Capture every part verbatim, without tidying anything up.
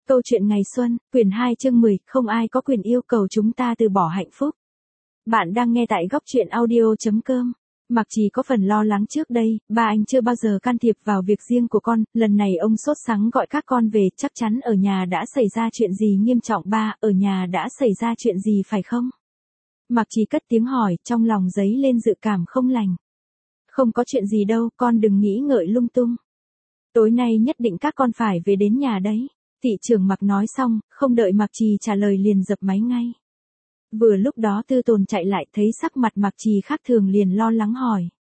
Câu chuyện ngày xuân, quyển hai chương mười, không ai có quyền yêu cầu chúng ta từ bỏ hạnh phúc. Bạn đang nghe tại góc truyện audio chấm com. Mặc Trì có phần lo lắng trước đây, ba anh chưa bao giờ can thiệp vào việc riêng của con, lần này ông sốt sắng gọi các con về, chắc chắn ở nhà đã xảy ra chuyện gì nghiêm trọng. Ba, ở nhà đã xảy ra chuyện gì phải không? Mặc Trì cất tiếng hỏi, trong lòng dấy lên dự cảm không lành. Không có chuyện gì đâu, con đừng nghĩ ngợi lung tung. Tối nay nhất định các con phải về đến nhà đấy. Thị trưởng Mặc nói xong, không đợi Mặc Trì trả lời liền dập máy ngay. Vừa lúc đó Tư Tồn chạy lại thấy sắc mặt Mặc Trì khác thường liền lo lắng hỏi.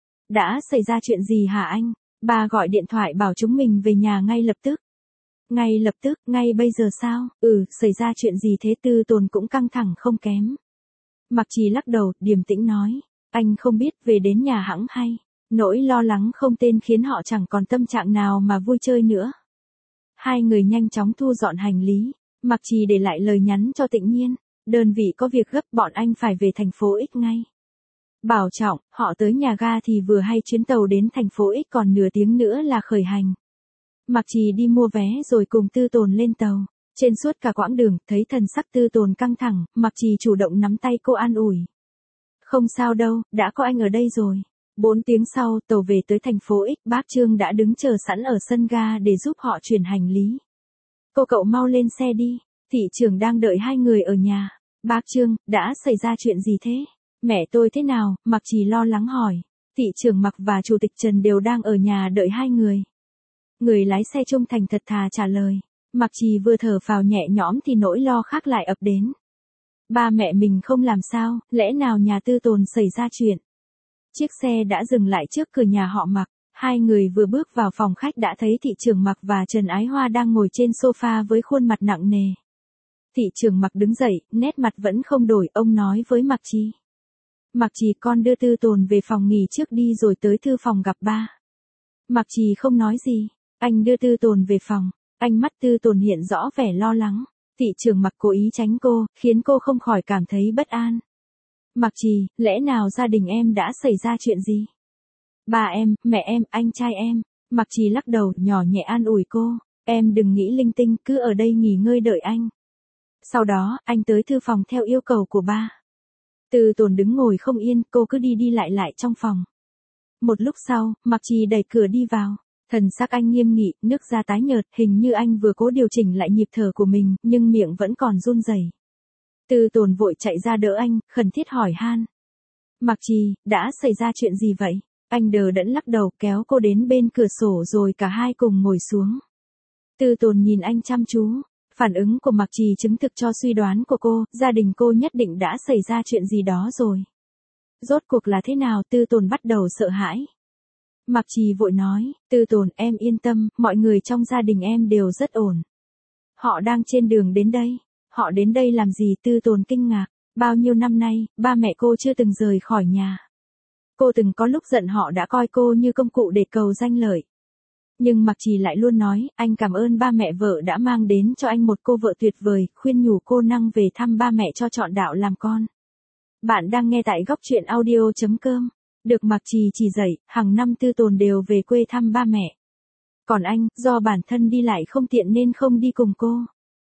Đã xảy ra chuyện gì hả anh? Ba gọi điện thoại bảo chúng mình về nhà ngay lập tức. Ngay lập tức, ngay bây giờ sao? Ừ, xảy ra chuyện gì thế? Tư Tồn cũng căng thẳng không kém. Mặc Trì lắc đầu, điềm tĩnh nói. Anh không biết, về đến nhà hẵng hay. Nỗi lo lắng không tên khiến họ chẳng còn tâm trạng nào mà vui chơi nữa. Hai người nhanh chóng thu dọn hành lý. Mặc Trì để lại lời nhắn cho Tịnh Nhiên. Đơn vị có việc gấp, bọn anh phải về thành phố X ngay. Bảo trọng, họ tới nhà ga thì vừa hay chuyến tàu đến thành phố X còn nửa tiếng nữa là khởi hành. Mặc Trì đi mua vé rồi cùng Tư Tồn lên tàu. Trên suốt cả quãng đường, thấy thần sắc Tư Tồn căng thẳng, Mặc Trì chủ động nắm tay cô an ủi. Không sao đâu, đã có anh ở đây rồi. Bốn tiếng sau, tàu về tới thành phố X, bác Trương đã đứng chờ sẵn ở sân ga để giúp họ chuyển hành lý. Cô cậu mau lên xe đi, thị trưởng đang đợi hai người ở nhà. Bác Trương, đã xảy ra chuyện gì thế? Mẹ tôi thế nào? Mặc Trì lo lắng hỏi. Thị trưởng Mặc và Chủ tịch Trần đều đang ở nhà đợi hai người. Người lái xe trung thành thật thà trả lời. Mặc Trì vừa thở phào nhẹ nhõm thì nỗi lo khác lại ập đến. Ba mẹ mình không làm sao, lẽ nào nhà Tư Tồn xảy ra chuyện? Chiếc xe đã dừng lại trước cửa nhà họ Mặc. Hai người vừa bước vào phòng khách đã thấy thị trưởng Mặc và Trần Ái Hoa đang ngồi trên sofa với khuôn mặt nặng nề. Thị trưởng Mặc đứng dậy, nét mặt vẫn không đổi, ông nói với Mặc Trì. Mặc Trì, con đưa Tư Tồn về phòng nghỉ trước đi rồi tới thư phòng gặp ba. Mặc Trì không nói gì, anh đưa Tư Tồn về phòng, ánh mắt Tư Tồn hiện rõ vẻ lo lắng. Thị trưởng Mặc cố ý tránh cô, khiến cô không khỏi cảm thấy bất an. Mặc Trì, lẽ nào gia đình em đã xảy ra chuyện gì? Ba em, mẹ em, anh trai em. Mặc Trì lắc đầu, nhỏ nhẹ an ủi cô. Em đừng nghĩ linh tinh, cứ ở đây nghỉ ngơi đợi anh. Sau đó, anh tới thư phòng theo yêu cầu của ba. Tư Tồn đứng ngồi không yên, cô cứ đi đi lại lại trong phòng. Một lúc sau, Mặc Trì đẩy cửa đi vào. Thần sắc anh nghiêm nghị, nước da tái nhợt, hình như anh vừa cố điều chỉnh lại nhịp thở của mình, nhưng miệng vẫn còn run rẩy. Tư Tồn vội chạy ra đỡ anh, khẩn thiết hỏi han. Mặc Trì, đã xảy ra chuyện gì vậy? Anh đờ đẫn lắc đầu, kéo cô đến bên cửa sổ rồi cả hai cùng ngồi xuống. Tư Tồn nhìn anh chăm chú. Phản ứng của Mặc Trì chứng thực cho suy đoán của cô, gia đình cô nhất định đã xảy ra chuyện gì đó rồi. Rốt cuộc là thế nào? Tư Tồn bắt đầu sợ hãi. Mặc Trì vội nói, Tư Tồn, em yên tâm, mọi người trong gia đình em đều rất ổn. Họ đang trên đường đến đây. Họ đến đây làm gì? Tư Tồn kinh ngạc. Bao nhiêu năm nay, ba mẹ cô chưa từng rời khỏi nhà. Cô từng có lúc giận họ đã coi cô như công cụ để cầu danh lợi. Nhưng Mặc Trì lại luôn nói, anh cảm ơn ba mẹ vợ đã mang đến cho anh một cô vợ tuyệt vời, khuyên nhủ cô năng về thăm ba mẹ cho chọn đạo làm con. Bạn đang nghe tại góc truyện audio chấm com. Được Mặc Trì chỉ dạy, hàng năm Tư Tồn đều về quê thăm ba mẹ. Còn anh, do bản thân đi lại không tiện nên không đi cùng cô.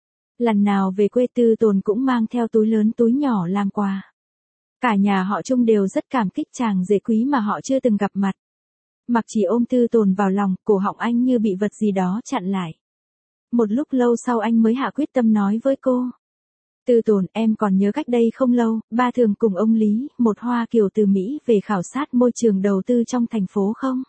Lần nào về quê Tư Tồn cũng mang theo túi lớn túi nhỏ làm quà. Cả nhà họ chung đều rất cảm kích chàng rể quý mà họ chưa từng gặp mặt. Mặc Trì ôm Tư Tồn vào lòng, cổ họng anh như bị vật gì đó chặn lại. Một lúc lâu sau anh mới hạ quyết tâm nói với cô. Tư Tồn, em còn nhớ cách đây không lâu, ba thường cùng ông Lý, một Hoa Kiều từ Mỹ về khảo sát môi trường đầu tư trong thành phố không?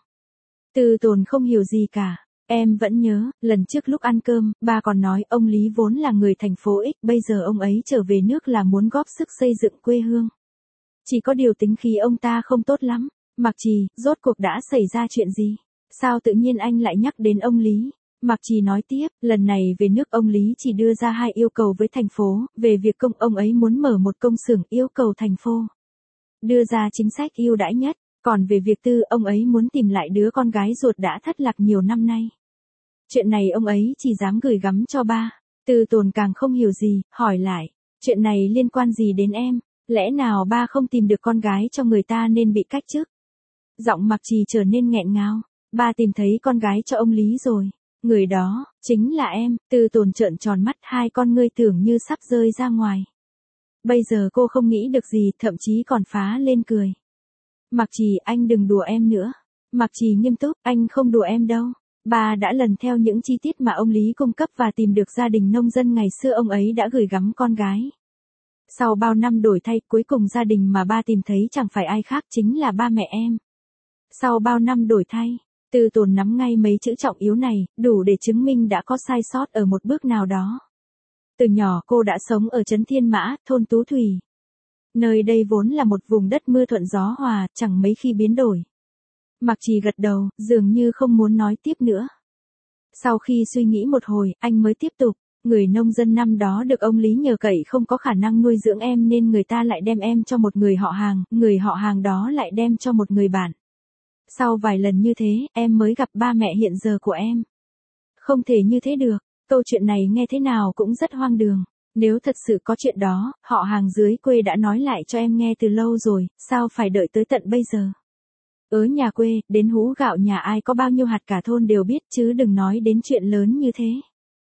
Tư Tồn không hiểu gì cả. Em vẫn nhớ, lần trước lúc ăn cơm, ba còn nói ông Lý vốn là người thành phố X, bây giờ ông ấy trở về nước là muốn góp sức xây dựng quê hương. Chỉ có điều tính khí ông ta không tốt lắm. Mặc Trì, rốt cuộc đã xảy ra chuyện gì? Sao tự nhiên anh lại nhắc đến ông Lý? Mặc Trì nói tiếp, lần này về nước ông Lý chỉ đưa ra hai yêu cầu với thành phố, về việc công ông ấy muốn mở một công xưởng, yêu cầu thành phố đưa ra chính sách ưu đãi nhất, còn về việc tư ông ấy muốn tìm lại đứa con gái ruột đã thất lạc nhiều năm nay. Chuyện này ông ấy chỉ dám gửi gắm cho ba. Tư Tồn càng không hiểu gì, hỏi lại, chuyện này liên quan gì đến em? Lẽ nào ba không tìm được con gái cho người ta nên bị cách chức? Giọng Mặc Trì trở nên nghẹn ngào. Ba tìm thấy con gái cho ông Lý rồi. Người đó, chính là em, Tư Tồn trợn tròn mắt, hai con ngươi tưởng như sắp rơi ra ngoài. Bây giờ cô không nghĩ được gì, thậm chí còn phá lên cười. Mạc Trì, anh đừng đùa em nữa. Mạc Trì nghiêm túc, anh không đùa em đâu. Ba đã lần theo những chi tiết mà ông Lý cung cấp và tìm được gia đình nông dân ngày xưa ông ấy đã gửi gắm con gái. Sau bao năm đổi thay, cuối cùng gia đình mà ba tìm thấy chẳng phải ai khác chính là ba mẹ em. Sau bao năm đổi thay, Tư Tồn nắm ngay mấy chữ trọng yếu này, đủ để chứng minh đã có sai sót ở một bước nào đó. Từ nhỏ cô đã sống ở trấn Thiên Mã, thôn Tú Thủy. Nơi đây vốn là một vùng đất mưa thuận gió hòa, chẳng mấy khi biến đổi. Mạc Trì gật đầu, dường như không muốn nói tiếp nữa. Sau khi suy nghĩ một hồi, anh mới tiếp tục. Người nông dân năm đó được ông Lý nhờ cậy không có khả năng nuôi dưỡng em nên người ta lại đem em cho một người họ hàng, người họ hàng đó lại đem cho một người bạn. Sau vài lần như thế, em mới gặp ba mẹ hiện giờ của em. Không thể như thế được, câu chuyện này nghe thế nào cũng rất hoang đường. Nếu thật sự có chuyện đó, họ hàng dưới quê đã nói lại cho em nghe từ lâu rồi, sao phải đợi tới tận bây giờ. Ở nhà quê, đến hũ gạo nhà ai có bao nhiêu hạt cả thôn đều biết chứ đừng nói đến chuyện lớn như thế.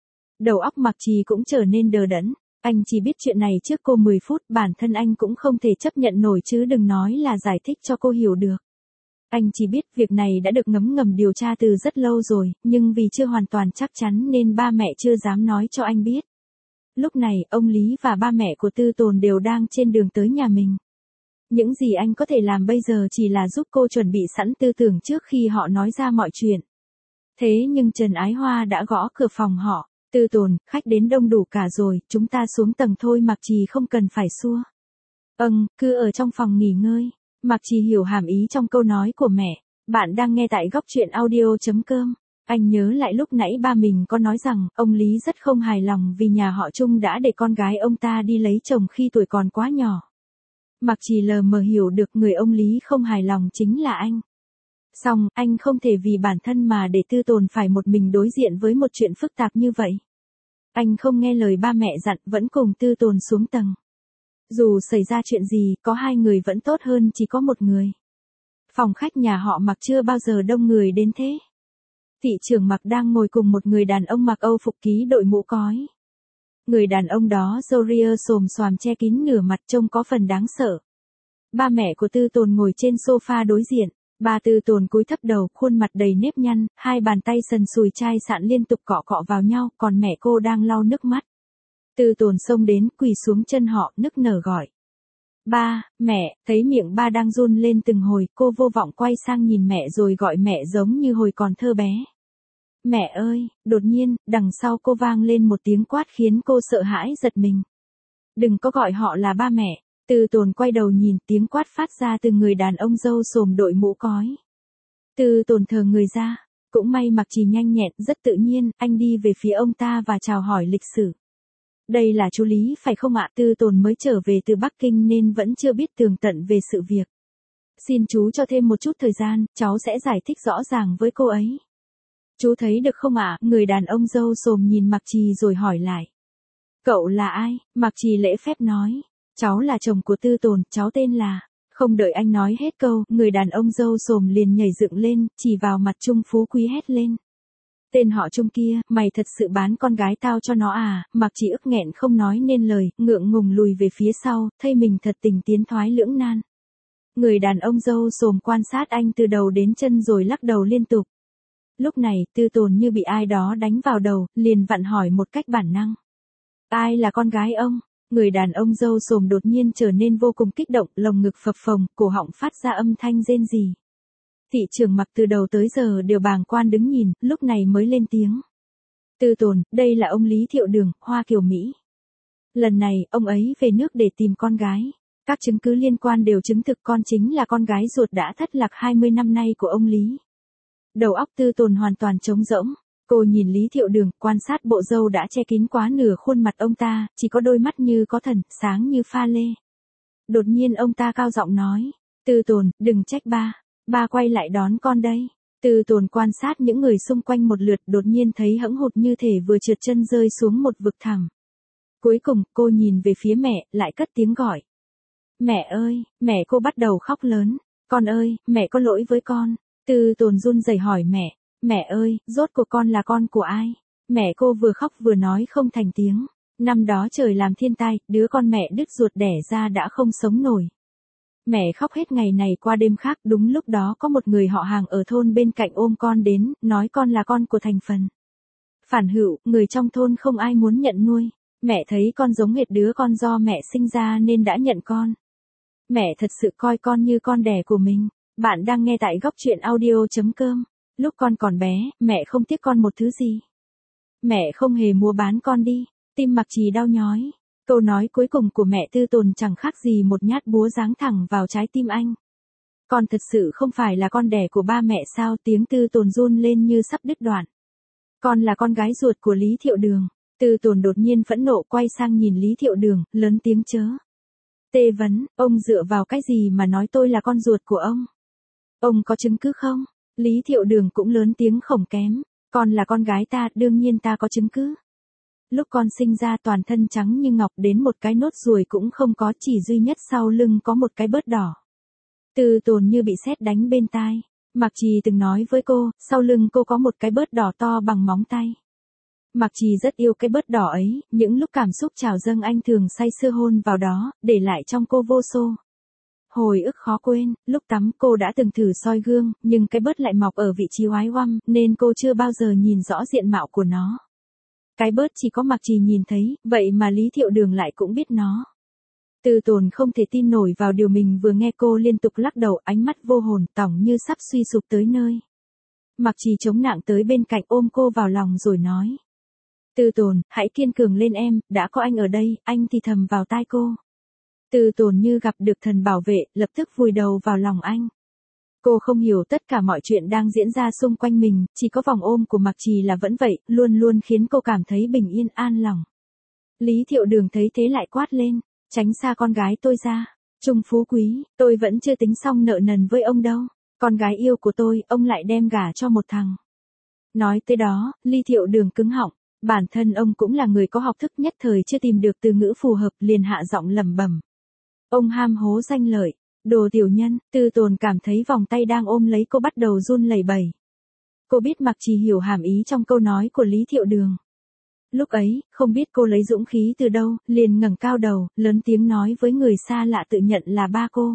Đầu óc Mạc Trì cũng trở nên đờ đẫn, anh chỉ biết chuyện này trước cô mười phút, bản thân anh cũng không thể chấp nhận nổi chứ đừng nói là giải thích cho cô hiểu được. Anh chỉ biết việc này đã được ngấm ngầm điều tra từ rất lâu rồi, nhưng vì chưa hoàn toàn chắc chắn nên ba mẹ chưa dám nói cho anh biết. Lúc này, ông Lý và ba mẹ của Tư Tồn đều đang trên đường tới nhà mình. Những gì anh có thể làm bây giờ chỉ là giúp cô chuẩn bị sẵn tư tưởng trước khi họ nói ra mọi chuyện. Thế nhưng Trần Ái Hoa đã gõ cửa phòng họ. Tư Tồn, khách đến đông đủ cả rồi, chúng ta xuống tầng thôi. Mạc Trì không cần phải xua. Ừm, cứ ở trong phòng nghỉ ngơi. Mạc Trì hiểu hàm ý trong câu nói của mẹ. Bạn đang nghe tại góc truyện audio.com. Anh nhớ lại lúc nãy ba mình có nói rằng, ông Lý rất không hài lòng vì nhà họ Trung đã để con gái ông ta đi lấy chồng khi tuổi còn quá nhỏ. Mạc Trì lờ mờ hiểu được người ông Lý không hài lòng chính là anh. Xong, anh không thể vì bản thân mà để Tư Tồn phải một mình đối diện với một chuyện phức tạp như vậy. Anh không nghe lời ba mẹ dặn, vẫn cùng Tư Tồn xuống tầng. Dù xảy ra chuyện gì, có hai người vẫn tốt hơn chỉ có một người. Phòng khách nhà họ Mạc chưa bao giờ đông người đến thế. Thị trưởng Mạc đang ngồi cùng một người đàn ông mặc Âu phục ký đội mũ cói. Người đàn ông đó râu ria xồm xoàm che kín nửa mặt trông có phần đáng sợ. Ba mẹ của Tư Tồn ngồi trên sofa đối diện. Ba Tư Tồn cúi thấp đầu, khuôn mặt đầy nếp nhăn, hai bàn tay sần sùi chai sạn liên tục cọ cọ vào nhau, còn mẹ cô đang lau nước mắt. Tư Tồn xông đến, quỳ xuống chân họ, nức nở gọi. Ba, mẹ, thấy miệng ba đang run lên từng hồi, cô vô vọng quay sang nhìn mẹ rồi gọi mẹ giống như hồi còn thơ bé. Mẹ ơi, đột nhiên, đằng sau cô vang lên một tiếng quát khiến cô sợ hãi giật mình. Đừng có gọi họ là ba mẹ. Tư Tồn quay đầu nhìn, tiếng quát phát ra từ người đàn ông râu xồm đội mũ cói. Tư Tồn thờ người ra, cũng may Mạc Trì nhanh nhẹn, rất tự nhiên, anh đi về phía ông ta và chào hỏi lịch sử. Đây là chú Lý phải không ạ? Tư Tồn mới trở về từ Bắc Kinh nên vẫn chưa biết tường tận về sự việc. Xin chú cho thêm một chút thời gian, cháu sẽ giải thích rõ ràng với cô ấy. Chú thấy được không ạ? Người đàn ông râu xồm nhìn Mạc Trì rồi hỏi lại. Cậu là ai? Mạc Trì lễ phép nói. Cháu là chồng của Tư Tồn, cháu tên là... Không đợi anh nói hết câu, người đàn ông râu xồm liền nhảy dựng lên, chỉ vào mặt Trung Phú Quý hét lên. Tên họ Trung kia, mày thật sự bán con gái tao cho nó à? Mạc Trì ức nghẹn không nói nên lời, ngượng ngùng lùi về phía sau, thấy mình thật tình tiến thoái lưỡng nan. Người đàn ông râu xồm quan sát anh từ đầu đến chân rồi lắc đầu liên tục. Lúc này, Tư Tồn như bị ai đó đánh vào đầu, liền vặn hỏi một cách bản năng. Ai là con gái ông? Người đàn ông râu xồm đột nhiên trở nên vô cùng kích động, lồng ngực phập phồng, cổ họng phát ra âm thanh rên rỉ. Thị trưởng Mạc từ đầu tới giờ đều bàng quan đứng nhìn, lúc này mới lên tiếng. Tư Tồn, đây là ông Lý Thiệu Đường, Hoa Kiều Mỹ. Lần này, ông ấy về nước để tìm con gái. Các chứng cứ liên quan đều chứng thực con chính là con gái ruột đã thất lạc hai mươi năm nay của ông Lý. Đầu óc Tư Tồn hoàn toàn trống rỗng. Cô nhìn Lý Thiệu Đường, quan sát bộ râu đã che kín quá nửa khuôn mặt ông ta, chỉ có đôi mắt như có thần, sáng như pha lê. Đột nhiên ông ta cao giọng nói, Tư Tồn, đừng trách ba, ba quay lại đón con đây. Tư Tồn quan sát những người xung quanh một lượt, đột nhiên thấy hẫng hụt như thể vừa trượt chân rơi xuống một vực thẳm. Cuối cùng, cô nhìn về phía mẹ, lại cất tiếng gọi. Mẹ ơi, mẹ. Cô bắt đầu khóc lớn. Con ơi, mẹ có lỗi với con. Tư Tồn run rẩy hỏi mẹ. Mẹ ơi, rốt cuộc con là con của ai? Mẹ cô vừa khóc vừa nói không thành tiếng. Năm đó trời làm thiên tai, đứa con mẹ đứt ruột đẻ ra đã không sống nổi. Mẹ khóc hết ngày này qua đêm khác, đúng lúc đó có một người họ hàng ở thôn bên cạnh ôm con đến, nói con là con của thành phần. Phản hữu, người trong thôn không ai muốn nhận nuôi. Mẹ thấy con giống hệt đứa con do mẹ sinh ra nên đã nhận con. Mẹ thật sự coi con như con đẻ của mình. Bạn đang nghe tại góc truyện audio.com. Lúc con còn bé, mẹ không tiếc con một thứ gì. Mẹ không hề mua bán con đi. Tim Mặc Trì đau nhói. Câu nói cuối cùng của mẹ Tư Tồn chẳng khác gì một nhát búa giáng thẳng vào trái tim anh. Con thật sự không phải là con đẻ của ba mẹ sao? Tiếng Tư Tồn run lên như sắp đứt đoạn. Con là con gái ruột của Lý Thiệu Đường. Tư Tồn đột nhiên phẫn nộ quay sang nhìn Lý Thiệu Đường, lớn tiếng chớ. Tê vấn, ông dựa vào cái gì mà nói tôi là con ruột của ông? Ông có chứng cứ không? Lý Thiệu Đường cũng lớn tiếng không kém. Con là con gái ta, đương nhiên ta có chứng cứ. Lúc con sinh ra toàn thân trắng như ngọc, đến một cái nốt ruồi cũng không có, chỉ duy nhất sau lưng có một cái bớt đỏ. Tư Tồn như bị sét đánh bên tai. Mặc Trì từng nói với cô, sau lưng cô có một cái bớt đỏ to bằng móng tay. Mặc Trì rất yêu cái bớt đỏ ấy, những lúc cảm xúc trào dâng anh thường say sưa hôn vào đó, để lại trong cô vô số hồi ức khó quên. Lúc tắm cô đã từng thử soi gương, nhưng cái bớt lại mọc ở vị trí oái oăm, nên cô chưa bao giờ nhìn rõ diện mạo của nó. Cái bớt chỉ có Mặc Trì nhìn thấy, vậy mà Lý Thiệu Đường lại cũng biết nó. Tư Tồn không thể tin nổi vào điều mình vừa nghe, cô liên tục lắc đầu, ánh mắt vô hồn, tỏng như sắp suy sụp tới nơi. Mặc Trì chống nặng tới bên cạnh ôm cô vào lòng rồi nói. Tư Tồn, hãy kiên cường lên em, đã có anh ở đây, anh thì thầm vào tai cô. Tư Tồn như gặp được thần bảo vệ, lập tức vùi đầu vào lòng anh. Cô không hiểu tất cả mọi chuyện đang diễn ra xung quanh mình, chỉ có vòng ôm của Mặc Trì là vẫn vậy, luôn luôn khiến cô cảm thấy bình yên an lòng. Lý Thiệu Đường thấy thế lại quát lên, tránh xa con gái tôi ra. Trung Phú Quý, tôi vẫn chưa tính xong nợ nần với ông đâu. Con gái yêu của tôi, ông lại đem gả cho một thằng. Nói tới đó, Lý Thiệu Đường cứng họng. Bản thân ông cũng là người có học thức, nhất thời chưa tìm được từ ngữ phù hợp, liền hạ giọng lẩm bẩm. Ông ham hố danh lợi, đồ tiểu nhân. Tư Tồn cảm thấy vòng tay đang ôm lấy cô bắt đầu run lẩy bẩy. Cô biết Mặc Trì hiểu hàm ý trong câu nói của Lý Thiệu Đường. Lúc ấy, không biết cô lấy dũng khí từ đâu, liền ngẩng cao đầu, lớn tiếng nói với người xa lạ tự nhận là ba cô.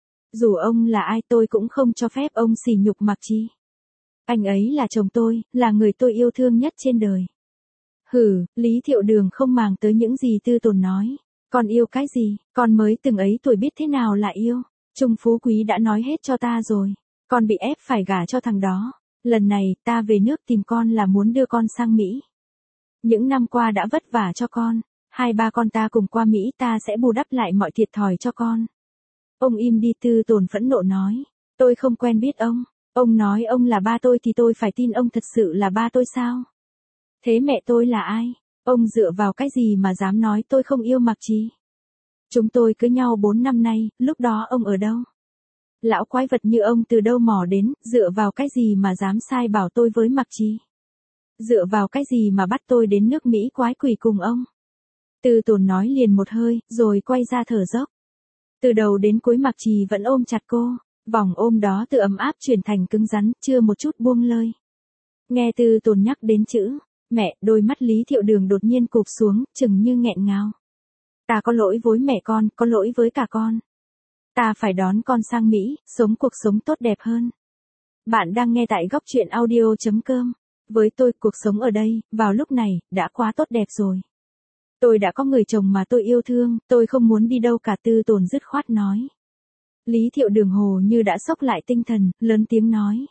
Dù ông là ai tôi cũng không cho phép ông sỉ nhục Mặc Trì. Anh ấy là chồng tôi, là người tôi yêu thương nhất trên đời. Hừ, Lý Thiệu Đường không màng tới những gì Tư Tồn nói. Con yêu cái gì, con mới từng ấy tuổi biết thế nào là yêu. Trung Phú Quý đã nói hết cho ta rồi. Con bị ép phải gả cho thằng đó. Lần này, ta về nước tìm con là muốn đưa con sang Mỹ. Những năm qua đã vất vả cho con. Hai ba con ta cùng qua Mỹ, ta sẽ bù đắp lại mọi thiệt thòi cho con. Ông im đi. Tư Tồn phẫn nộ nói. Tôi không quen biết ông. Ông nói ông là ba tôi thì tôi phải tin ông thật sự là ba tôi sao? Thế mẹ tôi là ai? Ông dựa vào cái gì mà dám nói tôi không yêu Mặc Trì? Chúng tôi cưới nhau bốn năm nay, lúc đó ông ở đâu? Lão quái vật như ông từ đâu mò đến, dựa vào cái gì mà dám sai bảo tôi với Mặc Trì? Dựa vào cái gì mà bắt tôi đến nước Mỹ quái quỷ cùng ông? Tư Tồn nói liền một hơi, rồi quay ra thở dốc. Từ đầu đến cuối Mặc Trì vẫn ôm chặt cô, vòng ôm đó từ ấm áp chuyển thành cứng rắn, chưa một chút buông lơi. Nghe Tư Tồn nhắc đến chữ mẹ, đôi mắt Lý Thiệu Đường đột nhiên cụp xuống, chừng như nghẹn ngào. Ta có lỗi với mẹ con, có lỗi với cả con. Ta phải đón con sang Mỹ, sống cuộc sống tốt đẹp hơn. Bạn đang nghe tại góc truyện audio.com. Với tôi, cuộc sống ở đây, vào lúc này, đã quá tốt đẹp rồi. Tôi đã có người chồng mà tôi yêu thương, tôi không muốn đi đâu cả. Tư Tồn dứt khoát nói. Lý Thiệu Đường hồ như đã sốc lại tinh thần, lớn tiếng nói.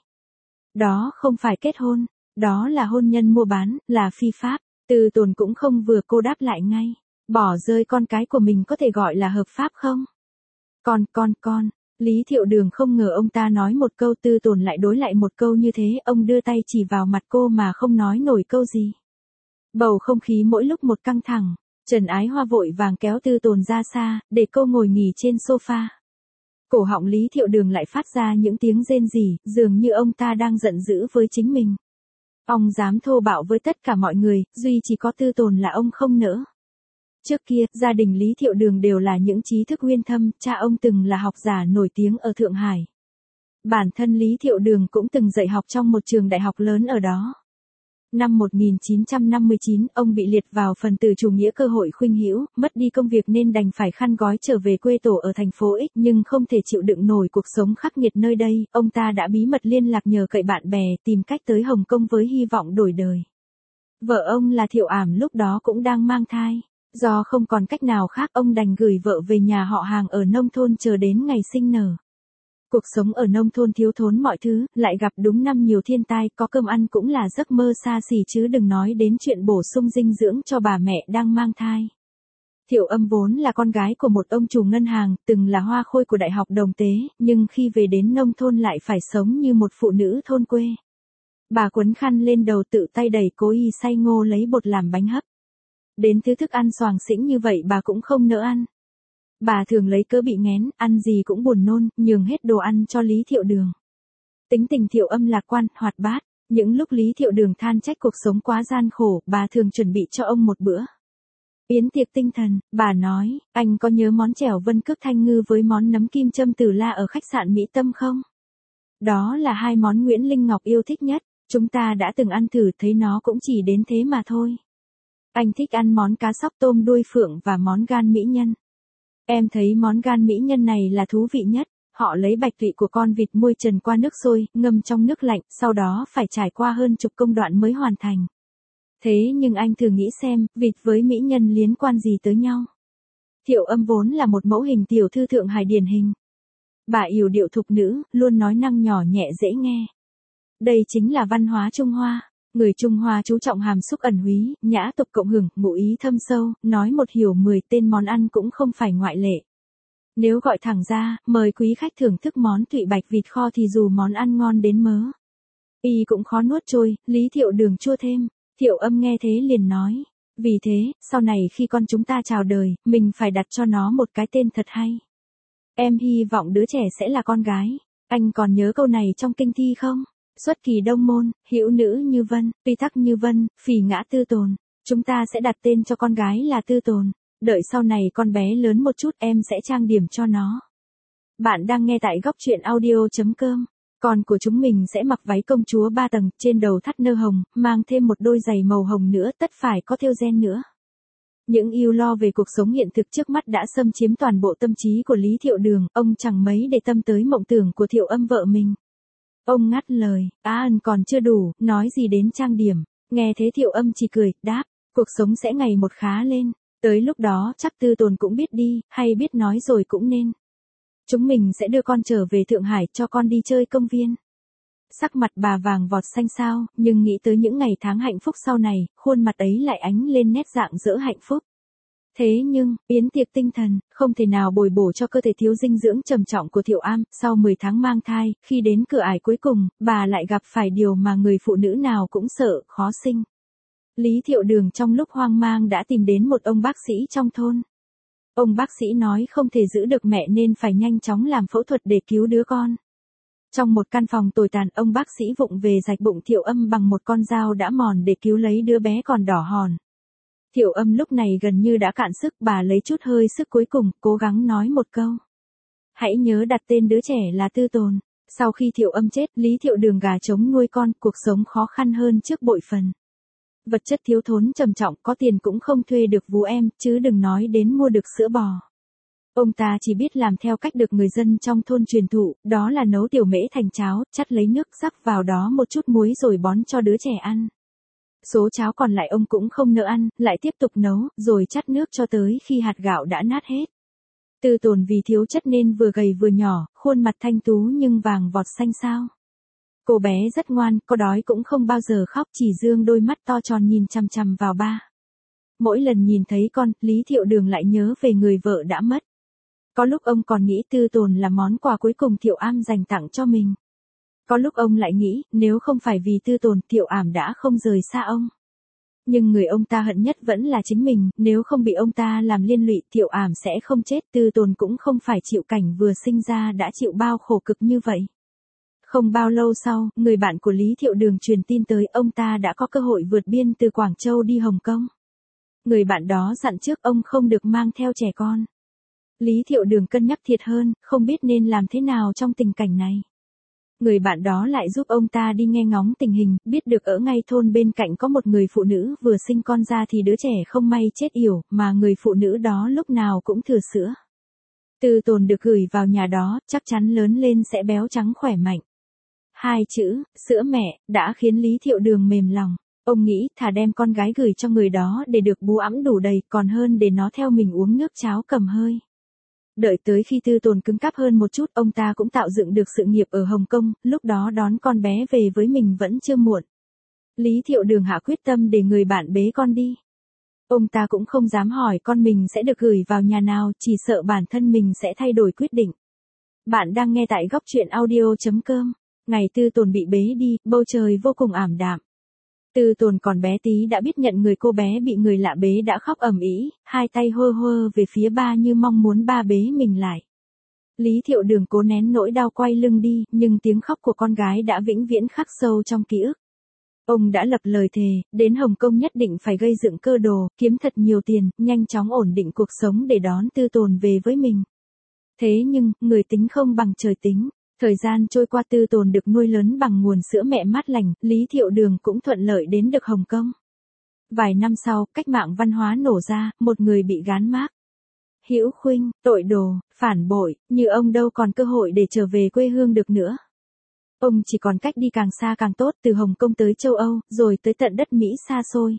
Đó không phải kết hôn. Đó là hôn nhân mua bán, là phi pháp. Tư Tồn cũng không vừa, cô đáp lại ngay. Bỏ rơi con cái của mình có thể gọi là hợp pháp không? Con, con, con. Lý Thiệu Đường không ngờ ông ta nói một câu, Tư Tồn lại đối lại một câu như thế. Ông đưa tay chỉ vào mặt cô mà không nói nổi câu gì. Bầu không khí mỗi lúc một căng thẳng. Trần Ái Hoa vội vàng kéo Tư Tồn ra xa, để cô ngồi nghỉ trên sofa. Cổ họng Lý Thiệu Đường lại phát ra những tiếng rên rỉ, dường như ông ta đang giận dữ với chính mình. Ông dám thô bạo với tất cả mọi người, duy chỉ có Tư Tồn là ông không nỡ. Trước kia, gia đình Lý Thiệu Đường đều là những trí thức uyên thâm, cha ông từng là học giả nổi tiếng ở Thượng Hải. Bản thân Lý Thiệu Đường cũng từng dạy học trong một trường đại học lớn ở đó. Năm một nghìn chín trăm năm mươi chín, ông bị liệt vào phần tử chủ nghĩa cơ hội khuynh hữu, mất đi công việc nên đành phải khăn gói trở về quê tổ ở thành phố X, nhưng không thể chịu đựng nổi cuộc sống khắc nghiệt nơi đây, ông ta đã bí mật liên lạc nhờ cậy bạn bè tìm cách tới Hồng Kông với hy vọng đổi đời. Vợ ông là Thiệu Ảm lúc đó cũng đang mang thai. Do không còn cách nào khác, ông đành gửi vợ về nhà họ hàng ở nông thôn chờ đến ngày sinh nở. Cuộc sống ở nông thôn thiếu thốn mọi thứ, lại gặp đúng năm nhiều thiên tai, có cơm ăn cũng là giấc mơ xa xỉ chứ đừng nói đến chuyện bổ sung dinh dưỡng cho bà mẹ đang mang thai. Thiệu Âm vốn là con gái của một ông chủ ngân hàng, từng là hoa khôi của Đại học Đồng Tế, nhưng khi về đến nông thôn lại phải sống như một phụ nữ thôn quê. Bà quấn khăn lên đầu tự tay đẩy cố y xay ngô lấy bột làm bánh hấp. Đến thứ thức ăn xoàng xĩnh như vậy bà cũng không nỡ ăn. Bà thường lấy cớ bị nghén, ăn gì cũng buồn nôn, nhường hết đồ ăn cho Lý Thiệu Đường. Tính tình Thiệu Âm lạc quan, hoạt bát, những lúc Lý Thiệu Đường than trách cuộc sống quá gian khổ, bà thường chuẩn bị cho ông một bữa yến tiệc tinh thần. Bà nói, anh có nhớ món chèo vân cước thanh ngư với món nấm kim châm từ La ở khách sạn Mỹ Tâm không? Đó là hai món Nguyễn Linh Ngọc yêu thích nhất, chúng ta đã từng ăn thử thấy nó cũng chỉ đến thế mà thôi. Anh thích ăn món cá sóc tôm đuôi phượng và món gan mỹ nhân. Em thấy món gan mỹ nhân này là thú vị nhất, họ lấy bạch tụy của con vịt muôi trần qua nước sôi, ngâm trong nước lạnh, sau đó phải trải qua hơn chục công đoạn mới hoàn thành. Thế nhưng anh thử nghĩ xem, vịt với mỹ nhân liên quan gì tới nhau? Thiệu Âm vốn là một mẫu hình tiểu thư Thượng Hải điển hình. Bà yểu điệu thục nữ, luôn nói năng nhỏ nhẹ dễ nghe. Đây chính là văn hóa Trung Hoa. Người Trung Hoa chú trọng hàm xúc ẩn húy, nhã tục cộng hưởng, ngụ ý thâm sâu, nói một hiểu mười, tên món ăn cũng không phải ngoại lệ. Nếu gọi thẳng ra, mời quý khách thưởng thức món tụy bạch vịt kho thì dù món ăn ngon đến mớ y cũng khó nuốt trôi, Lý Thiệu Đường chua thêm. Thiệu Âm nghe thế liền nói, vì thế, sau này khi con chúng ta chào đời, mình phải đặt cho nó một cái tên thật hay. Em hy vọng đứa trẻ sẽ là con gái. Anh còn nhớ câu này trong kinh thi không? Xuất kỳ đông môn, hữu nữ như vân, tuy tắc như vân, phì ngã tư tồn. Chúng ta sẽ đặt tên cho con gái là Tư Tồn. Đợi sau này con bé lớn một chút em sẽ trang điểm cho nó. Bạn đang nghe tại góc truyện audio chấm com. Con của chúng mình sẽ mặc váy công chúa ba tầng, trên đầu thắt nơ hồng, mang thêm một đôi giày màu hồng nữa, tất phải có thêu ren nữa. Những ưu lo về cuộc sống hiện thực trước mắt đã xâm chiếm toàn bộ tâm trí của Lý Thiệu Đường, ông chẳng mấy để tâm tới mộng tưởng của Thiệu Âm vợ mình. Ông ngắt lời, á ân còn chưa đủ, nói gì đến trang điểm. Nghe thế Thiệu Âm chỉ cười, đáp, cuộc sống sẽ ngày một khá lên. Tới lúc đó chắc Tư Tồn cũng biết đi, hay biết nói rồi cũng nên. Chúng mình sẽ đưa con trở về Thượng Hải cho con đi chơi công viên. Sắc mặt bà vàng vọt xanh xao, nhưng nghĩ tới những ngày tháng hạnh phúc sau này, khuôn mặt ấy lại ánh lên nét rạng rỡ hạnh phúc. Thế nhưng, yến tiệc tinh thần, không thể nào bồi bổ cho cơ thể thiếu dinh dưỡng trầm trọng của Thiệu Am, sau mười tháng mang thai, khi đến cửa ải cuối cùng, bà lại gặp phải điều mà người phụ nữ nào cũng sợ, khó sinh. Lý Thiệu Đường trong lúc hoang mang đã tìm đến một ông bác sĩ trong thôn. Ông bác sĩ nói không thể giữ được mẹ nên phải nhanh chóng làm phẫu thuật để cứu đứa con. Trong một căn phòng tồi tàn, ông bác sĩ vụng về rạch bụng Thiệu Âm bằng một con dao đã mòn để cứu lấy đứa bé còn đỏ hòn. Thiệu Âm lúc này gần như đã cạn sức, bà lấy chút hơi sức cuối cùng, cố gắng nói một câu. Hãy nhớ đặt tên đứa trẻ là Tư Tồn. Sau khi Thiệu Âm chết, Lý Thiệu Đường gà trống nuôi con, cuộc sống khó khăn hơn trước bội phần. Vật chất thiếu thốn trầm trọng, có tiền cũng không thuê được vú em, chứ đừng nói đến mua được sữa bò. Ông ta chỉ biết làm theo cách được người dân trong thôn truyền thụ, đó là nấu tiểu mễ thành cháo, chắt lấy nước rắc vào đó một chút muối rồi bón cho đứa trẻ ăn. Số cháo còn lại ông cũng không nỡ ăn, lại tiếp tục nấu, rồi chắt nước cho tới khi hạt gạo đã nát hết. Tư Tồn vì thiếu chất nên vừa gầy vừa nhỏ, khuôn mặt thanh tú nhưng vàng vọt xanh xao. Cô bé rất ngoan, có đói cũng không bao giờ khóc, chỉ dương đôi mắt to tròn nhìn chằm chằm vào ba. Mỗi lần nhìn thấy con, Lý Thiệu Đường lại nhớ về người vợ đã mất. Có lúc ông còn nghĩ Tư Tồn là món quà cuối cùng Thiệu Am dành tặng cho mình. Có lúc ông lại nghĩ, nếu không phải vì Tư Tồn, Thiệu Ảm đã không rời xa ông. Nhưng người ông ta hận nhất vẫn là chính mình, nếu không bị ông ta làm liên lụy, Thiệu Ảm sẽ không chết, Tư Tồn cũng không phải chịu cảnh vừa sinh ra đã chịu bao khổ cực như vậy. Không bao lâu sau, người bạn của Lý Thiệu Đường truyền tin tới ông ta đã có cơ hội vượt biên từ Quảng Châu đi Hồng Kông. Người bạn đó dặn trước ông không được mang theo trẻ con. Lý Thiệu Đường cân nhắc thiệt hơn, không biết nên làm thế nào trong tình cảnh này. Người bạn đó lại giúp ông ta đi nghe ngóng tình hình, biết được ở ngay thôn bên cạnh có một người phụ nữ vừa sinh con ra thì đứa trẻ không may chết yểu, mà người phụ nữ đó lúc nào cũng thừa sữa. Tư Tồn được gửi vào nhà đó, chắc chắn lớn lên sẽ béo trắng khỏe mạnh. Hai chữ, sữa mẹ, đã khiến Lý Thiệu Đường mềm lòng. Ông nghĩ thà đem con gái gửi cho người đó để được bú ẵm đủ đầy còn hơn để nó theo mình uống nước cháo cầm hơi. Đợi tới khi Tư Tồn cứng cáp hơn một chút, ông ta cũng tạo dựng được sự nghiệp ở Hồng Kông, lúc đó đón con bé về với mình vẫn chưa muộn. Lý Thiệu Đường hạ quyết tâm để người bạn bế con đi. Ông ta cũng không dám hỏi con mình sẽ được gửi vào nhà nào, chỉ sợ bản thân mình sẽ thay đổi quyết định. Bạn đang nghe tại góc truyện audio chấm com. Ngày Tư Tồn bị bế đi, bầu trời vô cùng ảm đạm. Tư Tồn còn bé tí đã biết nhận người cô bé bị người lạ bế đã khóc ầm ĩ, hai tay hơ hơ về phía ba như mong muốn ba bế mình lại. Lý Thiệu Đường cố nén nỗi đau quay lưng đi, nhưng tiếng khóc của con gái đã vĩnh viễn khắc sâu trong ký ức. Ông đã lập lời thề, đến Hồng Kông nhất định phải gây dựng cơ đồ, kiếm thật nhiều tiền, nhanh chóng ổn định cuộc sống để đón Tư Tồn về với mình. Thế nhưng, người tính không bằng trời tính. Thời gian trôi qua, Tư Tồn được nuôi lớn bằng nguồn sữa mẹ mát lành, Lý Thiệu Đường cũng thuận lợi đến được Hồng Kông. Vài năm sau, cách mạng văn hóa nổ ra, một người bị gán mác hữu khuynh, tội đồ, phản bội, như ông đâu còn cơ hội để trở về quê hương được nữa. Ông chỉ còn cách đi càng xa càng tốt, từ Hồng Kông tới châu Âu, rồi tới tận đất Mỹ xa xôi.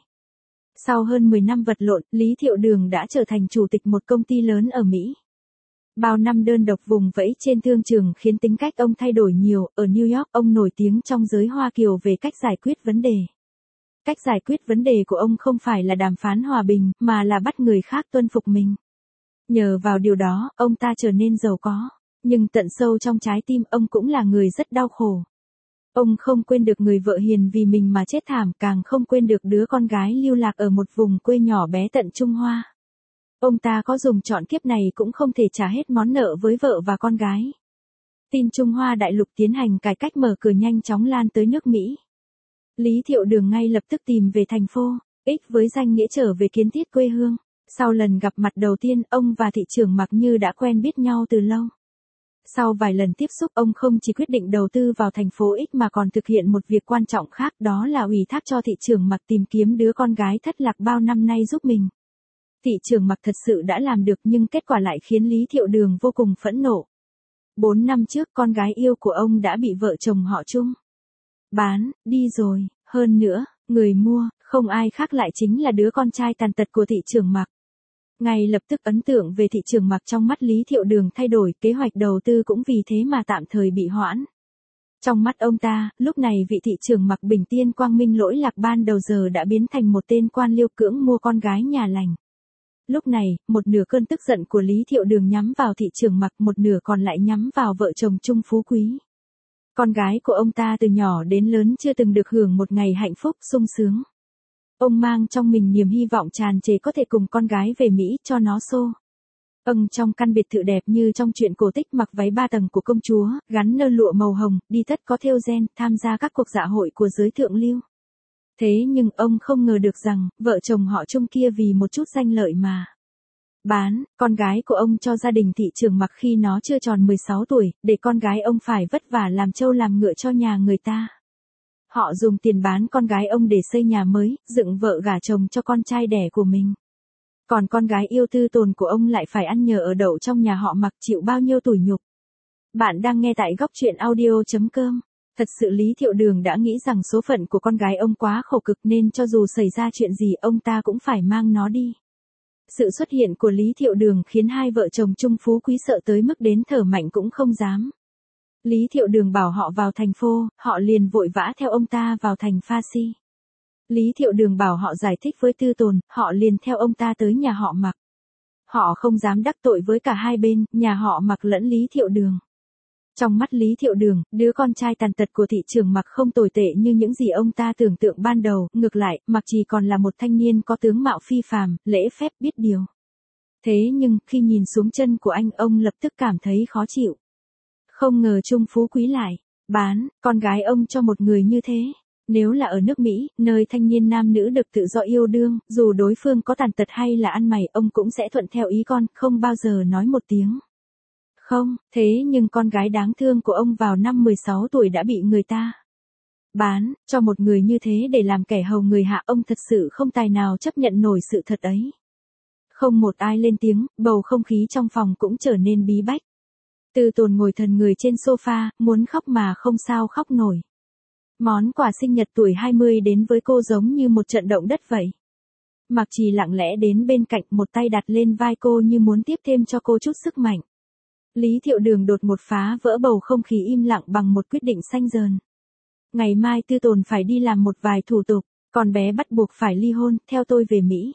Sau hơn mười năm vật lộn, Lý Thiệu Đường đã trở thành chủ tịch một công ty lớn ở Mỹ. Bao năm đơn độc vùng vẫy trên thương trường khiến tính cách ông thay đổi nhiều, ở New York ông nổi tiếng trong giới Hoa Kiều về cách giải quyết vấn đề. Cách giải quyết vấn đề của ông không phải là đàm phán hòa bình, mà là bắt người khác tuân phục mình. Nhờ vào điều đó, ông ta trở nên giàu có. Nhưng tận sâu trong trái tim ông cũng là người rất đau khổ. Ông không quên được người vợ hiền vì mình mà chết thảm, càng không quên được đứa con gái lưu lạc ở một vùng quê nhỏ bé tận Trung Hoa. Ông ta có dùng trọn kiếp này cũng không thể trả hết món nợ với vợ và con gái. Tin Trung Hoa đại lục tiến hành cải cách mở cửa nhanh chóng lan tới nước Mỹ. Lý Thiệu Đường ngay lập tức tìm về thành phố X với danh nghĩa trở về kiến thiết quê hương. Sau lần gặp mặt đầu tiên, ông và thị trưởng Mặc như đã quen biết nhau từ lâu. Sau vài lần tiếp xúc, ông không chỉ quyết định đầu tư vào thành phố X mà còn thực hiện một việc quan trọng khác, đó là ủy thác cho thị trưởng Mặc tìm kiếm đứa con gái thất lạc bao năm nay giúp mình. Thị trưởng Mặc thật sự đã làm được, nhưng kết quả lại khiến Lý Thiệu Đường vô cùng phẫn nộ. Bốn năm trước, con gái yêu của ông đã bị vợ chồng họ Trung bán đi rồi, hơn nữa, người mua, không ai khác lại chính là đứa con trai tàn tật của thị trưởng Mặc. Ngay lập tức ấn tượng về thị trường Mặc trong mắt Lý Thiệu Đường thay đổi, kế hoạch đầu tư cũng vì thế mà tạm thời bị hoãn. Trong mắt ông ta, lúc này vị thị trường Mặc bình tiên quang minh lỗi lạc ban đầu giờ đã biến thành một tên quan liêu cưỡng mua con gái nhà lành. Lúc này, một nửa cơn tức giận của Lý Thiệu Đường nhắm vào thị trường Mặc, một nửa còn lại nhắm vào vợ chồng Trung Phú Quý. Con gái của ông ta từ nhỏ đến lớn chưa từng được hưởng một ngày hạnh phúc sung sướng. Ông mang trong mình niềm hy vọng tràn trề có thể cùng con gái về Mỹ cho nó xô. Ông trong căn biệt thự đẹp như trong truyện cổ tích, mặc váy ba tầng của công chúa, gắn nơ lụa màu hồng, đi tất có thêu ren, tham gia các cuộc dạ hội của giới thượng lưu. Thế nhưng ông không ngờ được rằng, vợ chồng họ Trung kia vì một chút danh lợi mà bán con gái của ông cho gia đình thị trường Mặc khi nó chưa tròn mười sáu tuổi, để con gái ông phải vất vả làm trâu làm ngựa cho nhà người ta. Họ dùng tiền bán con gái ông để xây nhà mới, dựng vợ gả chồng cho con trai đẻ của mình. Còn con gái yêu Tư Tồn của ông lại phải ăn nhờ ở đậu trong nhà họ Mặc, chịu bao nhiêu tủi nhục. Bạn đang nghe tại góc truyện audio chấm com. Thật sự Lý Thiệu Đường đã nghĩ rằng số phận của con gái ông quá khổ cực nên cho dù xảy ra chuyện gì ông ta cũng phải mang nó đi. Sự xuất hiện của Lý Thiệu Đường khiến hai vợ chồng Trung Phú Quý sợ tới mức đến thở mạnh cũng không dám. Lý Thiệu Đường bảo họ vào thành phố, họ liền vội vã theo ông ta vào thành Pha Si. Lý Thiệu Đường bảo họ giải thích với Tư Tồn, họ liền theo ông ta tới nhà họ Mặc. Họ không dám đắc tội với cả hai bên, nhà họ Mặc lẫn Lý Thiệu Đường. Trong mắt Lý Thiệu Đường, đứa con trai tàn tật của thị trưởng Mặc không tồi tệ như những gì ông ta tưởng tượng ban đầu, ngược lại, Mặc chỉ còn là một thanh niên có tướng mạo phi phàm, lễ phép biết điều. Thế nhưng, khi nhìn xuống chân của anh, ông lập tức cảm thấy khó chịu. Không ngờ Trung Phú Quý lại bán con gái ông cho một người như thế. Nếu là ở nước Mỹ, nơi thanh niên nam nữ được tự do yêu đương, dù đối phương có tàn tật hay là ăn mày, ông cũng sẽ thuận theo ý con, không bao giờ nói một tiếng Không, thế nhưng con gái đáng thương của ông vào năm mười sáu tuổi đã bị người ta bán, cho một người như thế để làm kẻ hầu người hạ, ông thật sự không tài nào chấp nhận nổi sự thật ấy. Không một ai lên tiếng, bầu không khí trong phòng cũng trở nên bí bách. Tư Tồn ngồi thần người trên sofa, muốn khóc mà không sao khóc nổi. Món quà sinh nhật tuổi hai mươi đến với cô giống như một trận động đất vậy. Mạc Trì lặng lẽ đến bên cạnh, một tay đặt lên vai cô như muốn tiếp thêm cho cô chút sức mạnh. Lý Thiệu Đường đột một phá vỡ bầu không khí im lặng bằng một quyết định xanh dờn. Ngày mai Tư Tồn phải đi làm một vài thủ tục, con bé bắt buộc phải ly hôn, theo tôi về Mỹ.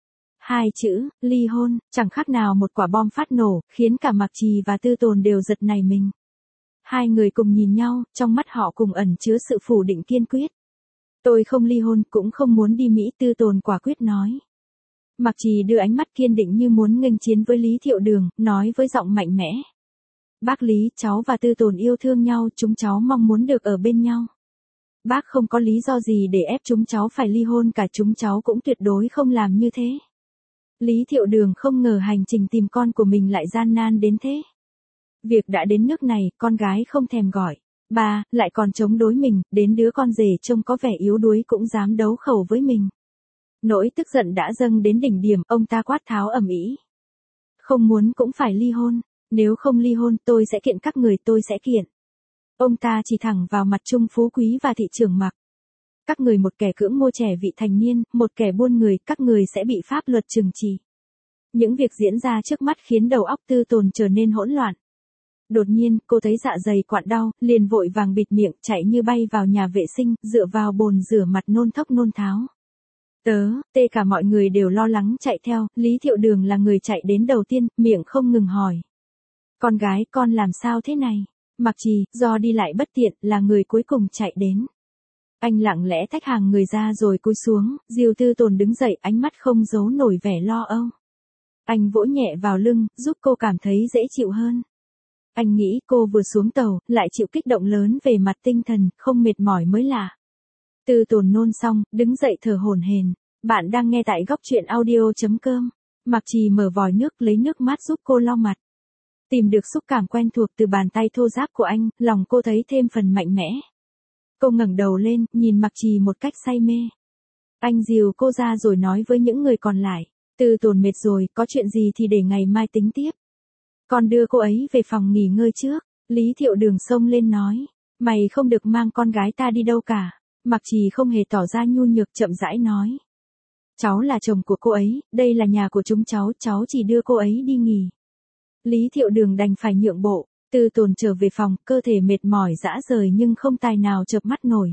Hai chữ, ly hôn, chẳng khác nào một quả bom phát nổ, khiến cả Mạc Trì và Tư Tồn đều giật nảy mình. Hai người cùng nhìn nhau, trong mắt họ cùng ẩn chứa sự phủ định kiên quyết. Tôi không ly hôn, cũng không muốn đi Mỹ, Tư Tồn quả quyết nói. Mạc Trì đưa ánh mắt kiên định như muốn nghênh chiến với Lý Thiệu Đường, nói với giọng mạnh mẽ. Bác Lý, cháu và Tư Tồn yêu thương nhau, chúng cháu mong muốn được ở bên nhau. Bác không có lý do gì để ép chúng cháu phải ly hôn cả, chúng cháu cũng tuyệt đối không làm như thế. Lý Thiệu Đường không ngờ hành trình tìm con của mình lại gian nan đến thế. Việc đã đến nước này, con gái không thèm gọi. Ba, lại còn chống đối mình, đến đứa con rể trông có vẻ yếu đuối cũng dám đấu khẩu với mình. Nỗi tức giận đã dâng đến đỉnh điểm, ông ta quát tháo ầm ĩ. Không muốn cũng phải ly hôn, nếu không ly hôn tôi sẽ kiện các người, tôi sẽ kiện. Ông ta chỉ thẳng vào mặt Trung Phú Quý và thị trưởng Mạc. Các người một kẻ cưỡng mua trẻ vị thành niên, một kẻ buôn người, các người sẽ bị pháp luật trừng trị. Những việc diễn ra trước mắt khiến đầu óc Tư Tồn trở nên hỗn loạn. Đột nhiên, cô thấy dạ dày quặn đau, liền vội vàng bịt miệng, chạy như bay vào nhà vệ sinh, dựa vào bồn rửa mặt nôn thốc nôn tháo. Tớ, tê cả mọi người đều lo lắng chạy theo, Lý Thiệu Đường là người chạy đến đầu tiên, miệng không ngừng hỏi. Con gái, con làm sao thế này? Mạc Trì, do đi lại bất tiện, là người cuối cùng chạy đến. Anh lặng lẽ tách hàng người ra rồi cúi xuống, Diêu Tư Tồn đứng dậy, ánh mắt không giấu nổi vẻ lo âu. Anh vỗ nhẹ vào lưng, giúp cô cảm thấy dễ chịu hơn. Anh nghĩ cô vừa xuống tàu, lại chịu kích động lớn về mặt tinh thần, không mệt mỏi mới lạ. Tư Tồn nôn xong, đứng dậy thở hổn hển. Bạn đang nghe tại góc truyện audio chấm com. Mạc Trì mở vòi nước lấy nước mát giúp cô lau mặt. Tìm được xúc cảm quen thuộc từ bàn tay thô ráp của anh, lòng cô thấy thêm phần mạnh mẽ. Cô ngẩng đầu lên, nhìn Mạc Trì một cách say mê. Anh dìu cô ra rồi nói với những người còn lại. Tư Tồn mệt rồi, có chuyện gì thì để ngày mai tính tiếp. Con đưa cô ấy về phòng nghỉ ngơi trước. Lý Thiệu Đường xông lên nói. Mày không được mang con gái ta đi đâu cả. Mạc Trì không hề tỏ ra nhu nhược, chậm rãi nói. Cháu là chồng của cô ấy, đây là nhà của chúng cháu, cháu chỉ đưa cô ấy đi nghỉ. Lý Thiệu Đường đành phải nhượng bộ. Tư Tồn trở về phòng, cơ thể mệt mỏi rã rời nhưng không tài nào chợp mắt nổi.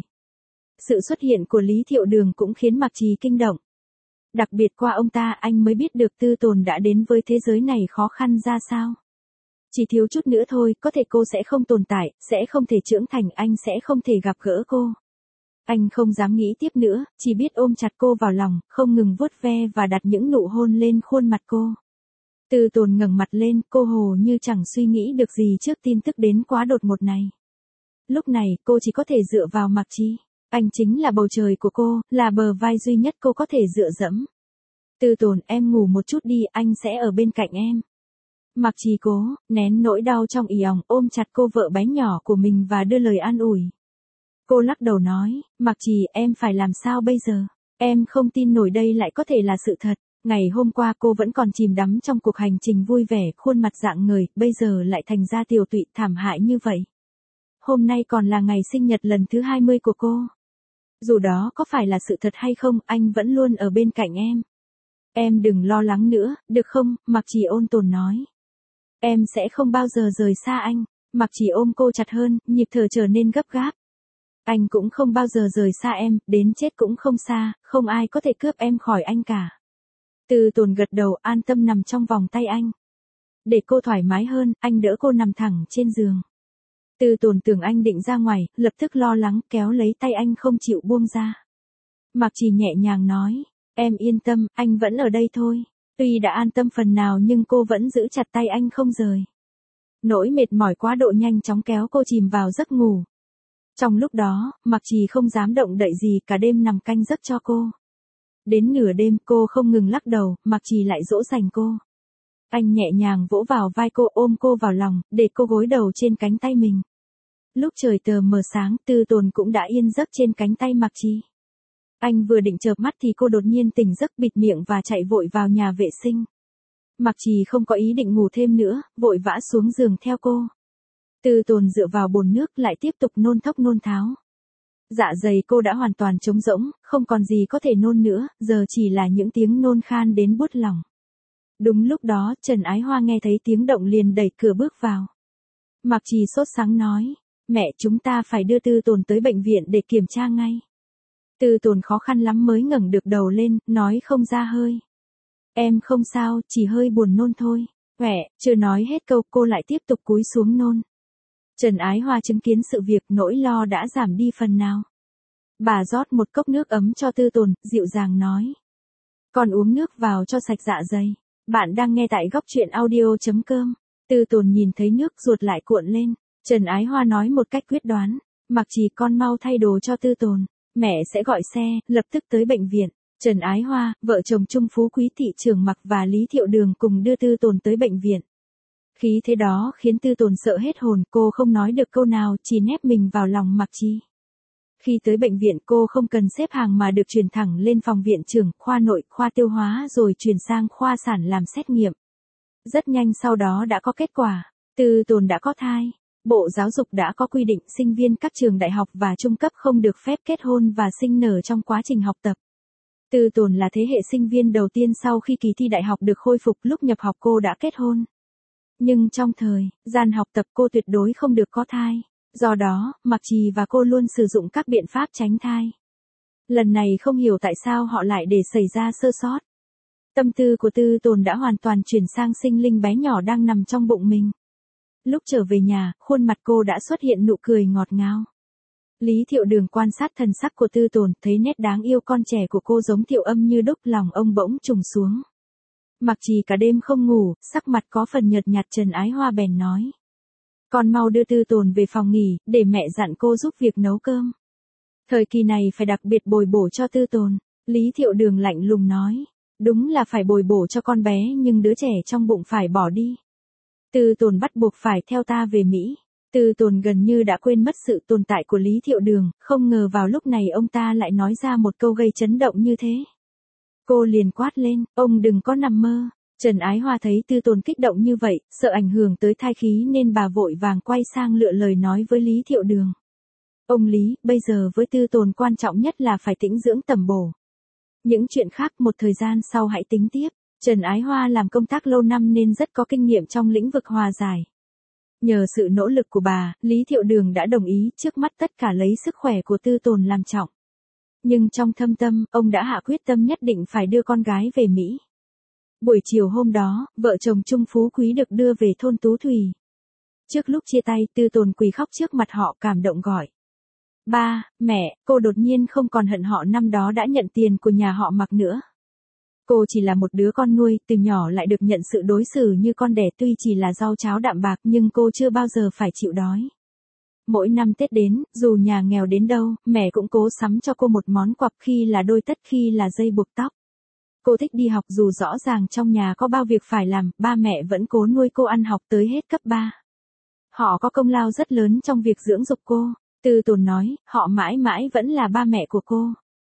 Sự xuất hiện của Lý Thiệu Đường cũng khiến Mạc Trì kinh động. Đặc biệt qua ông ta anh mới biết được Tư Tồn đã đến với thế giới này khó khăn ra sao. Chỉ thiếu chút nữa thôi, có thể cô sẽ không tồn tại, sẽ không thể trưởng thành, anh sẽ không thể gặp gỡ cô. Anh không dám nghĩ tiếp nữa, chỉ biết ôm chặt cô vào lòng, không ngừng vuốt ve và đặt những nụ hôn lên khuôn mặt cô. Tư Tồn ngẩng mặt lên, cô hồ như chẳng suy nghĩ được gì trước tin tức đến quá đột ngột này. Lúc này, cô chỉ có thể dựa vào Mạc Trì. Anh chính là bầu trời của cô, là bờ vai duy nhất cô có thể dựa dẫm. Tư Tồn, em ngủ một chút đi, anh sẽ ở bên cạnh em. Mạc Trì cố, nén nỗi đau trong ì òng, ôm chặt cô vợ bé nhỏ của mình và đưa lời an ủi. Cô lắc đầu nói, Mạc Trì, em phải làm sao bây giờ? Em không tin nổi đây lại có thể là sự thật. Ngày hôm qua cô vẫn còn chìm đắm trong cuộc hành trình vui vẻ, khuôn mặt rạng ngời, bây giờ lại thành ra tiều tụy thảm hại như vậy. Hôm nay còn là ngày sinh nhật lần thứ hai mươi của cô. Dù đó có phải là sự thật hay không, anh vẫn luôn ở bên cạnh em. Em đừng lo lắng nữa, được không? Mạc Trì ôn tồn nói. Em sẽ không bao giờ rời xa anh. Mạc Trì ôm cô chặt hơn, nhịp thở trở nên gấp gáp. Anh cũng không bao giờ rời xa em, đến chết cũng không xa, không ai có thể cướp em khỏi anh cả. Tư Tồn gật đầu, an tâm nằm trong vòng tay anh. Để cô thoải mái hơn, anh đỡ cô nằm thẳng trên giường. Tư Tồn tưởng anh định ra ngoài, lập tức lo lắng kéo lấy tay anh không chịu buông ra. Mạc Trì nhẹ nhàng nói, em yên tâm, anh vẫn ở đây thôi. Tuy đã an tâm phần nào nhưng cô vẫn giữ chặt tay anh không rời. Nỗi mệt mỏi quá độ nhanh chóng kéo cô chìm vào giấc ngủ. Trong lúc đó, Mạc Trì không dám động đậy gì, cả đêm nằm canh giấc cho cô. Đến nửa đêm cô không ngừng lắc đầu, Mạc Trì lại dỗ dành cô. Anh nhẹ nhàng vỗ vào vai cô, ôm cô vào lòng, để cô gối đầu trên cánh tay mình. Lúc trời tờ mờ sáng, Tư Tồn cũng đã yên giấc trên cánh tay Mạc Trì. Anh vừa định chợp mắt thì cô đột nhiên tỉnh giấc, bịt miệng và chạy vội vào nhà vệ sinh. Mạc Trì không có ý định ngủ thêm nữa, vội vã xuống giường theo cô. Tư Tồn dựa vào bồn nước lại tiếp tục nôn thốc nôn tháo. Dạ dày cô đã hoàn toàn trống rỗng, không còn gì có thể nôn nữa, giờ chỉ là những tiếng nôn khan đến buốt lòng. Đúng lúc đó, Trần Ái Hoa nghe thấy tiếng động liền đẩy cửa bước vào. Mạc Trì sốt sắng nói, mẹ, chúng ta phải đưa Tư Tồn tới bệnh viện để kiểm tra ngay. Tư Tồn khó khăn lắm mới ngẩng được đầu lên, nói không ra hơi. Em không sao, chỉ hơi buồn nôn thôi. Mẹ, chưa nói hết câu cô lại tiếp tục cúi xuống nôn. Trần Ái Hoa chứng kiến sự việc, nỗi lo đã giảm đi phần nào. Bà rót một cốc nước ấm cho Tư Tồn, dịu dàng nói. Con uống nước vào cho sạch dạ dày. Bạn đang nghe tại góc truyện audio.com. Tư Tồn nhìn thấy nước ruột lại cuộn lên. Trần Ái Hoa nói một cách quyết đoán. Mặc Trì, con mau thay đồ cho Tư Tồn. Mẹ sẽ gọi xe, lập tức tới bệnh viện. Trần Ái Hoa, vợ chồng Trung Phú Quý thị trưởng Mạc và Lý Thiệu Đường cùng đưa Tư Tồn tới bệnh viện. Khí thế đó khiến Tư Tồn sợ hết hồn, cô không nói được câu nào, chỉ nép mình vào lòng Mạc Trì. Khi tới bệnh viện cô không cần xếp hàng mà được chuyển thẳng lên phòng viện trưởng, khoa nội, khoa tiêu hóa rồi chuyển sang khoa sản làm xét nghiệm. Rất nhanh sau đó đã có kết quả, Tư Tồn đã có thai. Bộ Giáo dục đã có quy định sinh viên các trường đại học và trung cấp không được phép kết hôn và sinh nở trong quá trình học tập. Tư Tồn là thế hệ sinh viên đầu tiên sau khi kỳ thi đại học được khôi phục, lúc nhập học cô đã kết hôn. Nhưng trong thời gian học tập cô tuyệt đối không được có thai. Do đó, Mạc Trì và cô luôn sử dụng các biện pháp tránh thai. Lần này không hiểu tại sao họ lại để xảy ra sơ sót. Tâm tư của Tư Tồn đã hoàn toàn chuyển sang sinh linh bé nhỏ đang nằm trong bụng mình. Lúc trở về nhà, khuôn mặt cô đã xuất hiện nụ cười ngọt ngào. Lý Thiệu Đường quan sát thần sắc của Tư Tồn, thấy nét đáng yêu con trẻ của cô giống Thiệu Âm như đúc, lòng ông bỗng trùng xuống. Mạc Trì cả đêm không ngủ, sắc mặt có phần nhợt nhạt. Trần Ái Hoa bèn nói. Con mau đưa Tư Tồn về phòng nghỉ, để mẹ dặn cô giúp việc nấu cơm. Thời kỳ này phải đặc biệt bồi bổ cho Tư Tồn. Lý Thiệu Đường lạnh lùng nói. Đúng là phải bồi bổ cho con bé, nhưng đứa trẻ trong bụng phải bỏ đi. Tư Tồn bắt buộc phải theo ta về Mỹ. Tư Tồn gần như đã quên mất sự tồn tại của Lý Thiệu Đường, không ngờ vào lúc này ông ta lại nói ra một câu gây chấn động như thế. Cô liền quát lên, ông đừng có nằm mơ. Trần Ái Hoa thấy Tư Tồn kích động như vậy, sợ ảnh hưởng tới thai khí nên bà vội vàng quay sang lựa lời nói với Lý Thiệu Đường. Ông Lý, bây giờ với Tư Tồn quan trọng nhất là phải tĩnh dưỡng tầm bổ. Những chuyện khác một thời gian sau hãy tính tiếp. Trần Ái Hoa làm công tác lâu năm nên rất có kinh nghiệm trong lĩnh vực hòa giải. Nhờ sự nỗ lực của bà, Lý Thiệu Đường đã đồng ý, trước mắt tất cả lấy sức khỏe của Tư Tồn làm trọng. Nhưng trong thâm tâm, ông đã hạ quyết tâm nhất định phải đưa con gái về Mỹ. Buổi chiều hôm đó, vợ chồng Trung Phú Quý được đưa về thôn Tú Thủy. Trước lúc chia tay, Tư Tồn quỳ khóc trước mặt họ, cảm động gọi. Ba, mẹ, cô đột nhiên không còn hận họ năm đó đã nhận tiền của nhà họ Mạc nữa. Cô chỉ là một đứa con nuôi, từ nhỏ lại được nhận sự đối xử như con đẻ, tuy chỉ là rau cháo đạm bạc nhưng cô chưa bao giờ phải chịu đói. Mỗi năm Tết đến, dù nhà nghèo đến đâu, mẹ cũng cố sắm cho cô một món quà, khi là đôi tất, khi là dây buộc tóc. Cô thích đi học dù rõ ràng trong nhà có bao việc phải làm, ba mẹ vẫn cố nuôi cô ăn học tới hết cấp ba. Họ có công lao rất lớn trong việc dưỡng dục cô. Tư Tồn nói, họ mãi mãi vẫn là ba mẹ của cô.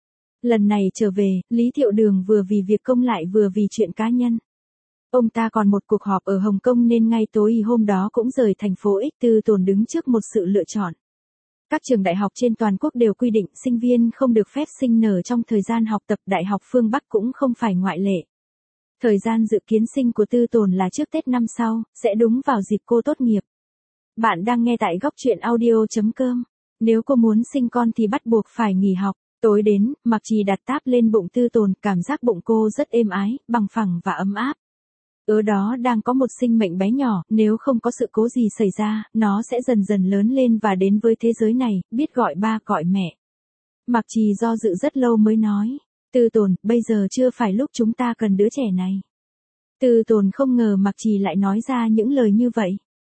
Lần này trở về, Lý Thiệu Đường vừa vì việc công lại vừa vì chuyện cá nhân. Ông ta còn một cuộc họp ở Hồng Kông nên ngay tối hôm đó cũng rời thành phố X. Tư Tồn đứng trước một sự lựa chọn. Các trường đại học trên toàn quốc đều quy định sinh viên không được phép sinh nở trong thời gian học tập, Đại học phương Bắc cũng không phải ngoại lệ. Thời gian dự kiến sinh của Tư Tồn là trước Tết năm sau, sẽ đúng vào dịp cô tốt nghiệp. Bạn đang nghe tại góc truyện audio.com. Nếu cô muốn sinh con thì bắt buộc phải nghỉ học. Tối đến, Mạc Trì đặt táp lên bụng Tư Tồn, cảm giác bụng cô rất êm ái, bằng phẳng và ấm áp. Ở đó đang có một sinh mệnh bé nhỏ, nếu không có sự cố gì xảy ra, nó sẽ dần dần lớn lên và đến với thế giới này, biết gọi ba gọi mẹ. Mạc Trì do dự rất lâu mới nói, Tư Tồn, bây giờ chưa phải lúc chúng ta cần đứa trẻ này. Tư Tồn không ngờ Mạc Trì lại nói ra những lời như vậy.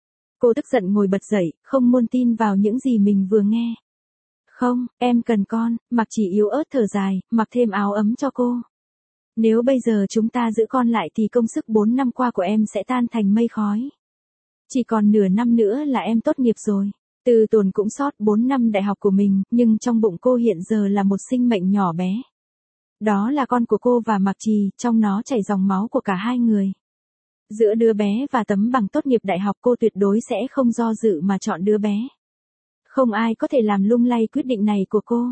Cô tức giận ngồi bật dậy, không muốn tin vào những gì mình vừa nghe. Không, em cần con. Mạc Trì yếu ớt thở dài, mặc thêm áo ấm cho cô. Nếu bây giờ chúng ta giữ con lại thì công sức bốn năm qua của em sẽ tan thành mây khói. Chỉ còn nửa năm nữa là em tốt nghiệp rồi. Tư Tồn cũng sót bốn năm đại học của mình, nhưng trong bụng cô hiện giờ là một sinh mệnh nhỏ bé. Đó là con của cô và Mạc Trì, trong nó chảy dòng máu của cả hai người. Giữa đứa bé và tấm bằng tốt nghiệp đại học, cô tuyệt đối sẽ không do dự mà chọn đứa bé. Không ai có thể làm lung lay quyết định này của cô.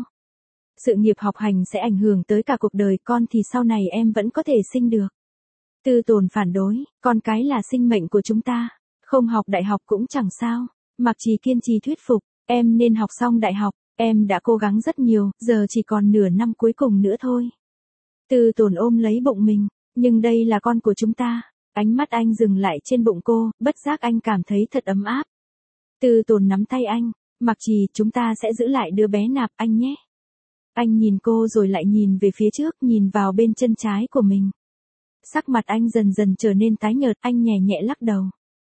Sự nghiệp học hành sẽ ảnh hưởng tới cả cuộc đời con thì sau này em vẫn có thể sinh được. Tư Tồn phản đối, con cái là sinh mệnh của chúng ta. Không học đại học cũng chẳng sao. Mạc Trì kiên trì thuyết phục, em nên học xong đại học, em đã cố gắng rất nhiều, giờ chỉ còn nửa năm cuối cùng nữa thôi. Tư Tồn ôm lấy bụng mình, nhưng đây là con của chúng ta. Ánh mắt anh dừng lại trên bụng cô, bất giác anh cảm thấy thật ấm áp. Tư Tồn nắm tay anh, Mạc Trì, chúng ta sẽ giữ lại đứa bé Nạp anh nhé. Anh nhìn cô rồi lại nhìn về phía trước, nhìn vào bên chân trái của mình. Sắc mặt anh dần dần trở nên tái nhợt, anh nhẹ nhẹ lắc đầu.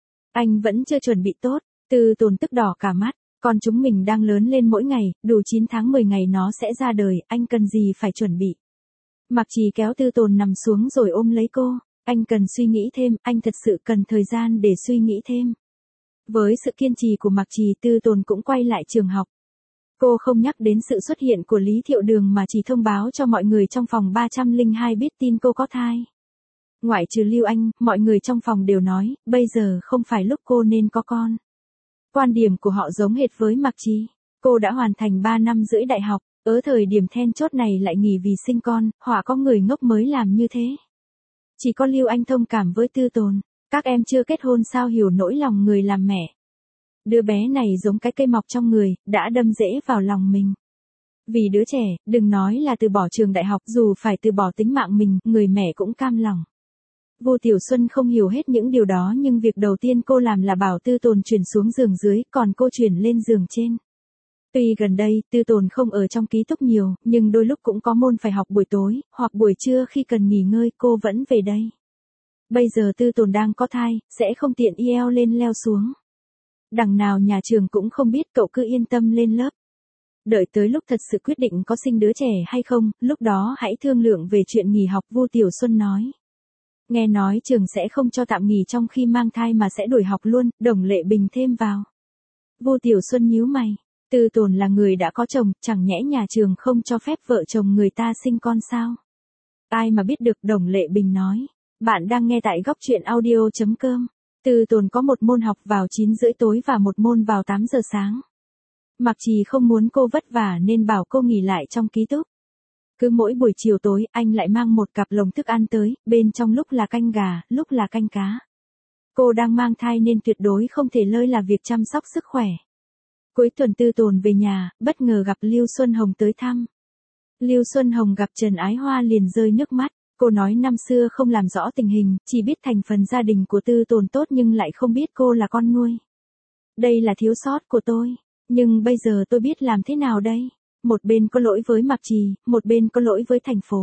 Anh vẫn chưa chuẩn bị tốt. Tư Tồn tức đỏ cả mắt, con chúng mình đang lớn lên mỗi ngày, đủ chín tháng mười ngày nó sẽ ra đời, anh cần gì phải chuẩn bị. Mạc Trì kéo Tư Tồn nằm xuống rồi ôm lấy cô, anh cần suy nghĩ thêm, anh thật sự cần thời gian để suy nghĩ thêm. Với sự kiên trì của Mạc Trì, Tư Tồn cũng quay lại trường học. Cô không nhắc đến sự xuất hiện của Lý Thiệu Đường mà chỉ thông báo cho mọi người trong phòng ba trăm lẻ hai biết tin cô có thai. Ngoại trừ Lưu Anh, mọi người trong phòng đều nói, bây giờ không phải lúc cô nên có con. Quan điểm của họ giống hệt với Mạc Trì. Cô đã hoàn thành ba năm rưỡi đại học, ở thời điểm then chốt này lại nghỉ vì sinh con, họa có người ngốc mới làm như thế. Chỉ có Lưu Anh thông cảm với Tư Tồn, các em chưa kết hôn sao hiểu nỗi lòng người làm mẹ. Đứa bé này giống cái cây mọc trong người, đã đâm rễ vào lòng mình. Vì đứa trẻ, đừng nói là từ bỏ trường đại học, dù phải từ bỏ tính mạng mình, người mẹ cũng cam lòng. Vô Tiểu Xuân không hiểu hết những điều đó nhưng việc đầu tiên cô làm là bảo Tư Tồn chuyển xuống giường dưới, còn cô chuyển lên giường trên. Tuy gần đây, Tư Tồn không ở trong ký túc nhiều, nhưng đôi lúc cũng có môn phải học buổi tối, hoặc buổi trưa khi cần nghỉ ngơi, cô vẫn về đây. Bây giờ Tư Tồn đang có thai, sẽ không tiện eo lên leo xuống. Đằng nào nhà trường cũng không biết, cậu cứ yên tâm lên lớp. Đợi tới lúc thật sự quyết định có sinh đứa trẻ hay không, lúc đó hãy thương lượng về chuyện nghỉ học, Vô Tiểu Xuân nói. Nghe nói trường sẽ không cho tạm nghỉ trong khi mang thai mà sẽ đổi học luôn, Đồng Lệ Bình thêm vào. Vô Tiểu Xuân nhíu mày, Tư Tồn là người đã có chồng, chẳng nhẽ nhà trường không cho phép vợ chồng người ta sinh con sao? Ai mà biết được, Đồng Lệ Bình nói. Bạn đang nghe tại góc truyện audio chấm com. Tư Tồn có một môn học vào chín rưỡi tối và một môn vào tám giờ sáng. Mạc Trì không muốn cô vất vả nên bảo cô nghỉ lại trong ký túc. Cứ mỗi buổi chiều tối, anh lại mang một cặp lồng thức ăn tới, bên trong lúc là canh gà, lúc là canh cá. Cô đang mang thai nên tuyệt đối không thể lơi là việc chăm sóc sức khỏe. Cuối tuần Tư Tồn về nhà, bất ngờ gặp Lưu Xuân Hồng tới thăm. Lưu Xuân Hồng gặp Trần Ái Hoa liền rơi nước mắt. Cô nói năm xưa không làm rõ tình hình, chỉ biết thành phần gia đình của Tư Tồn tốt nhưng lại không biết cô là con nuôi. Đây là thiếu sót của tôi, nhưng bây giờ tôi biết làm thế nào đây? Một bên có lỗi với Mạc Trì, một bên có lỗi với thành phố.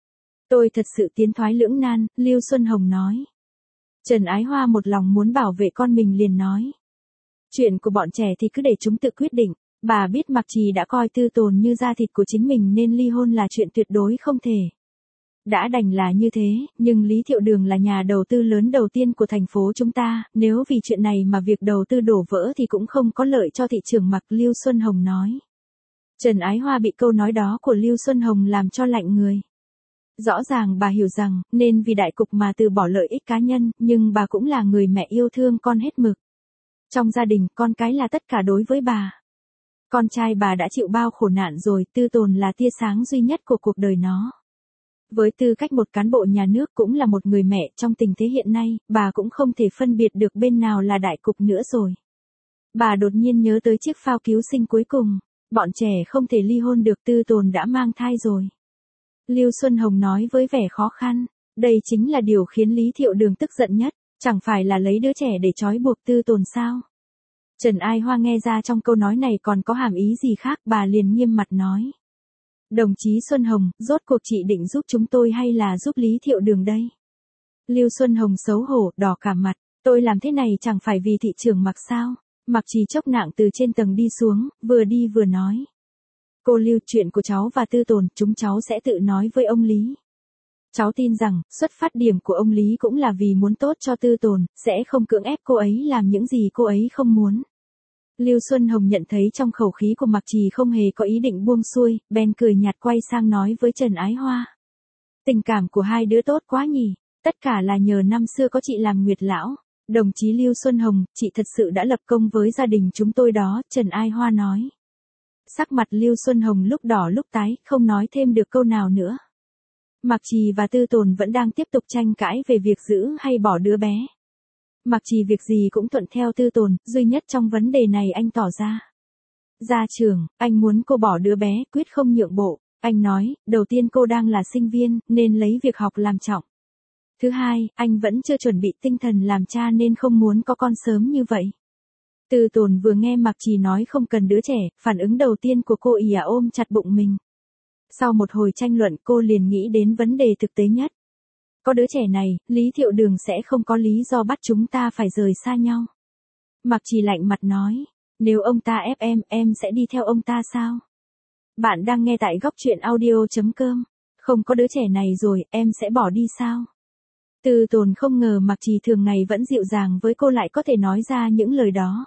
Tôi thật sự tiến thoái lưỡng nan, Lưu Xuân Hồng nói. Trần Ái Hoa một lòng muốn bảo vệ con mình liền nói. Chuyện của bọn trẻ thì cứ để chúng tự quyết định, bà biết Mạc Trì đã coi Tư Tồn như da thịt của chính mình nên ly hôn là chuyện tuyệt đối không thể. Đã đành là như thế, nhưng Lý Thiệu Đường là nhà đầu tư lớn đầu tiên của thành phố chúng ta, nếu vì chuyện này mà việc đầu tư đổ vỡ thì cũng không có lợi cho thị trường, Mạc Lưu Xuân Hồng nói. Trần Ái Hoa bị câu nói đó của Lưu Xuân Hồng làm cho lạnh người. Rõ ràng bà hiểu rằng, nên vì đại cục mà từ bỏ lợi ích cá nhân, nhưng bà cũng là người mẹ yêu thương con hết mực. Trong gia đình, con cái là tất cả đối với bà. Con trai bà đã chịu bao khổ nạn rồi, Tư Tồn là tia sáng duy nhất của cuộc đời nó. Với tư cách một cán bộ nhà nước cũng là một người mẹ, trong tình thế hiện nay, bà cũng không thể phân biệt được bên nào là đại cục nữa rồi. Bà đột nhiên nhớ tới chiếc phao cứu sinh cuối cùng. Bọn trẻ không thể ly hôn được, Tư Tồn đã mang thai rồi. Lưu Xuân Hồng nói với vẻ khó khăn. Đây chính là điều khiến Lý Thiệu Đường tức giận nhất. Chẳng phải là lấy đứa trẻ để trói buộc Tư Tồn sao? Trần Ái Hoa nghe ra trong câu nói này còn có hàm ý gì khác, bà liền nghiêm mặt nói. Đồng chí Xuân Hồng, rốt cuộc chị định giúp chúng tôi hay là giúp Lý Thiệu Đường đây? Lưu Xuân Hồng xấu hổ, đỏ cả mặt. Tôi làm thế này chẳng phải vì thị trường Mạc sao? Mạc Trì chốc nạng từ trên tầng đi xuống, vừa đi vừa nói. Cô Lưu, chuyện của cháu và Tư Tồn, chúng cháu sẽ tự nói với ông Lý. Cháu tin rằng, xuất phát điểm của ông Lý cũng là vì muốn tốt cho Tư Tồn, sẽ không cưỡng ép cô ấy làm những gì cô ấy không muốn. Lưu Xuân Hồng nhận thấy trong khẩu khí của Mạc Trì không hề có ý định buông xuôi, bèn cười nhạt quay sang nói với Trần Ái Hoa. Tình cảm của hai đứa tốt quá nhỉ, tất cả là nhờ năm xưa có chị làm Nguyệt Lão. Đồng chí Lưu Xuân Hồng, chị thật sự đã lập công với gia đình chúng tôi đó, Trần Ái Hoa nói. Sắc mặt Lưu Xuân Hồng lúc đỏ lúc tái, không nói thêm được câu nào nữa. Mạc Trì và Tư Tồn vẫn đang tiếp tục tranh cãi về việc giữ hay bỏ đứa bé. Mạc Trì việc gì cũng thuận theo Tư Tồn, duy nhất trong vấn đề này anh tỏ ra. Gia trưởng, anh muốn cô bỏ đứa bé, quyết không nhượng bộ. Anh nói, đầu tiên cô đang là sinh viên, nên lấy việc học làm trọng. Thứ hai, anh vẫn chưa chuẩn bị tinh thần làm cha nên không muốn có con sớm như vậy. Tư Tồn vừa nghe Mạc Trì nói không cần đứa trẻ, phản ứng đầu tiên của cô ìa ôm chặt bụng mình. Sau một hồi tranh luận cô liền nghĩ đến vấn đề thực tế nhất. Có đứa trẻ này, Lý Thiệu Đường sẽ không có lý do bắt chúng ta phải rời xa nhau. Mạc Trì lạnh mặt nói, nếu ông ta ép em, em sẽ đi theo ông ta sao? Bạn đang nghe tại góc truyện audio chấm com. Không có đứa trẻ này rồi, em sẽ bỏ đi sao? Tư Tồn không ngờ Mạc Trì thường ngày vẫn dịu dàng với cô lại có thể nói ra những lời đó.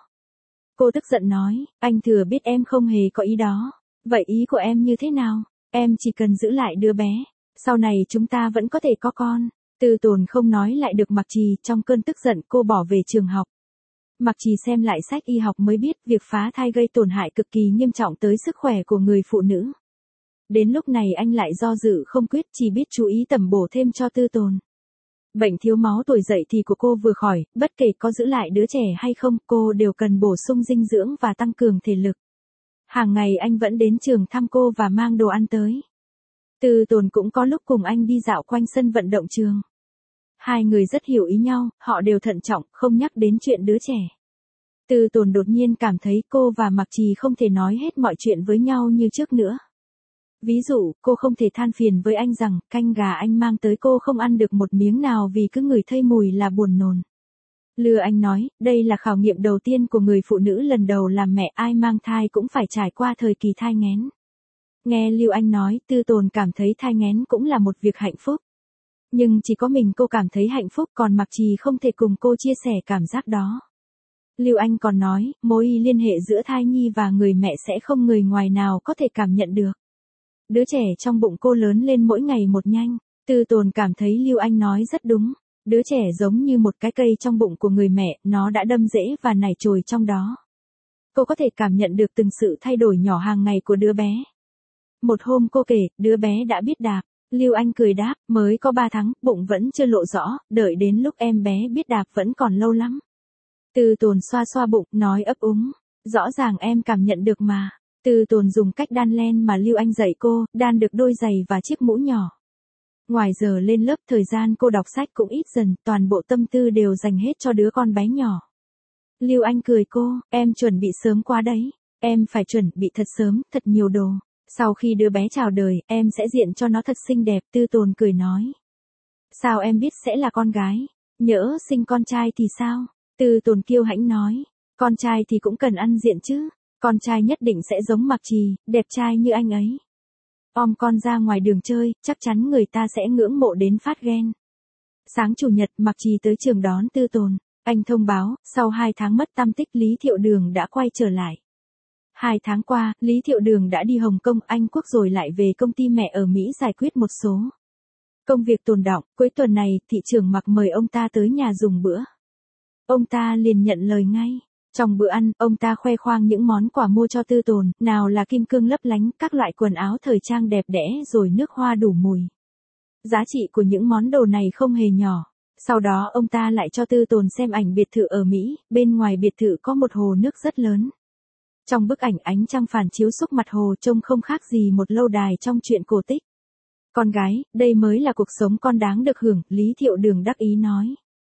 Cô tức giận nói, anh thừa biết em không hề có ý đó. Vậy ý của em như thế nào? Em chỉ cần giữ lại đứa bé. Sau này chúng ta vẫn có thể có con. Tư Tồn không nói lại được Mạc Trì, trong cơn tức giận cô bỏ về trường học. Mạc Trì xem lại sách y học mới biết việc phá thai gây tổn hại cực kỳ nghiêm trọng tới sức khỏe của người phụ nữ. Đến lúc này anh lại do dự không quyết, chỉ biết chú ý tẩm bổ thêm cho Tư Tồn. Bệnh thiếu máu tuổi dậy thì của cô vừa khỏi, bất kể có giữ lại đứa trẻ hay không, cô đều cần bổ sung dinh dưỡng và tăng cường thể lực. Hàng ngày anh vẫn đến trường thăm cô và mang đồ ăn tới. Tư Tồn cũng có lúc cùng anh đi dạo quanh sân vận động trường. Hai người rất hiểu ý nhau, họ đều thận trọng, không nhắc đến chuyện đứa trẻ. Tư Tồn đột nhiên cảm thấy cô và Mạc Trì không thể nói hết mọi chuyện với nhau như trước nữa. Ví dụ, cô không thể than phiền với anh rằng, canh gà anh mang tới cô không ăn được một miếng nào vì cứ ngửi thấy mùi là buồn nôn. Lừa anh nói, đây là khảo nghiệm đầu tiên của người phụ nữ lần đầu làm mẹ, ai mang thai cũng phải trải qua thời kỳ thai nghén. Nghe Lưu Anh nói, Tư Tồn cảm thấy thai nghén cũng là một việc hạnh phúc. Nhưng chỉ có mình cô cảm thấy hạnh phúc, còn Mạc Trì không thể cùng cô chia sẻ cảm giác đó. Lưu Anh còn nói, mối liên hệ giữa thai nhi và người mẹ sẽ không người ngoài nào có thể cảm nhận được. Đứa trẻ trong bụng cô lớn lên mỗi ngày một nhanh. Tư Tồn cảm thấy Lưu Anh nói rất đúng. Đứa trẻ giống như một cái cây trong bụng của người mẹ, nó đã đâm rễ và nảy chồi trong đó. Cô có thể cảm nhận được từng sự thay đổi nhỏ hàng ngày của đứa bé. Một hôm cô kể, đứa bé đã biết đạp. Lưu Anh cười đáp, mới có ba tháng, bụng vẫn chưa lộ rõ, đợi đến lúc em bé biết đạp vẫn còn lâu lắm. Tư Tồn xoa xoa bụng, nói ấp úng. Rõ ràng em cảm nhận được mà. Tư Tồn dùng cách đan len mà Lưu Anh dạy cô, đan được đôi giày và chiếc mũ nhỏ. Ngoài giờ lên lớp, thời gian cô đọc sách cũng ít dần, toàn bộ tâm tư đều dành hết cho đứa con bé nhỏ. Lưu Anh cười cô, em chuẩn bị sớm quá đấy. Em phải chuẩn bị thật sớm, thật nhiều đồ. Sau khi đứa bé chào đời, em sẽ diện cho nó thật xinh đẹp, Tư Tồn cười nói. Sao em biết sẽ là con gái? Nhỡ sinh con trai thì sao? Tư Tồn kiêu hãnh nói. Con trai thì cũng cần ăn diện chứ. Con trai nhất định sẽ giống Mạc Trì, đẹp trai như anh ấy. Om con ra ngoài đường chơi, chắc chắn người ta sẽ ngưỡng mộ đến phát ghen. Sáng chủ nhật, Mạc Trì tới trường đón Tư Tồn. Anh thông báo, sau hai tháng mất tăm tích, Lý Thiệu Đường đã quay trở lại. Hai tháng qua, Lý Thiệu Đường đã đi Hồng Kông, Anh Quốc rồi lại về công ty mẹ ở Mỹ giải quyết một số công việc tồn đọng. Cuối tuần này, thị trưởng Mạc mời ông ta tới nhà dùng bữa. Ông ta liền nhận lời ngay. Trong bữa ăn, ông ta khoe khoang những món quà mua cho Tư Tồn, nào là kim cương lấp lánh, các loại quần áo thời trang đẹp đẽ rồi nước hoa đủ mùi. Giá trị của những món đồ này không hề nhỏ. Sau đó ông ta lại cho Tư Tồn xem ảnh biệt thự ở Mỹ, bên ngoài biệt thự có một hồ nước rất lớn. Trong bức ảnh ánh trăng phản chiếu xúc mặt hồ trông không khác gì một lâu đài trong truyện cổ tích. Con gái, đây mới là cuộc sống con đáng được hưởng, Lý Thiệu Đường đắc ý nói.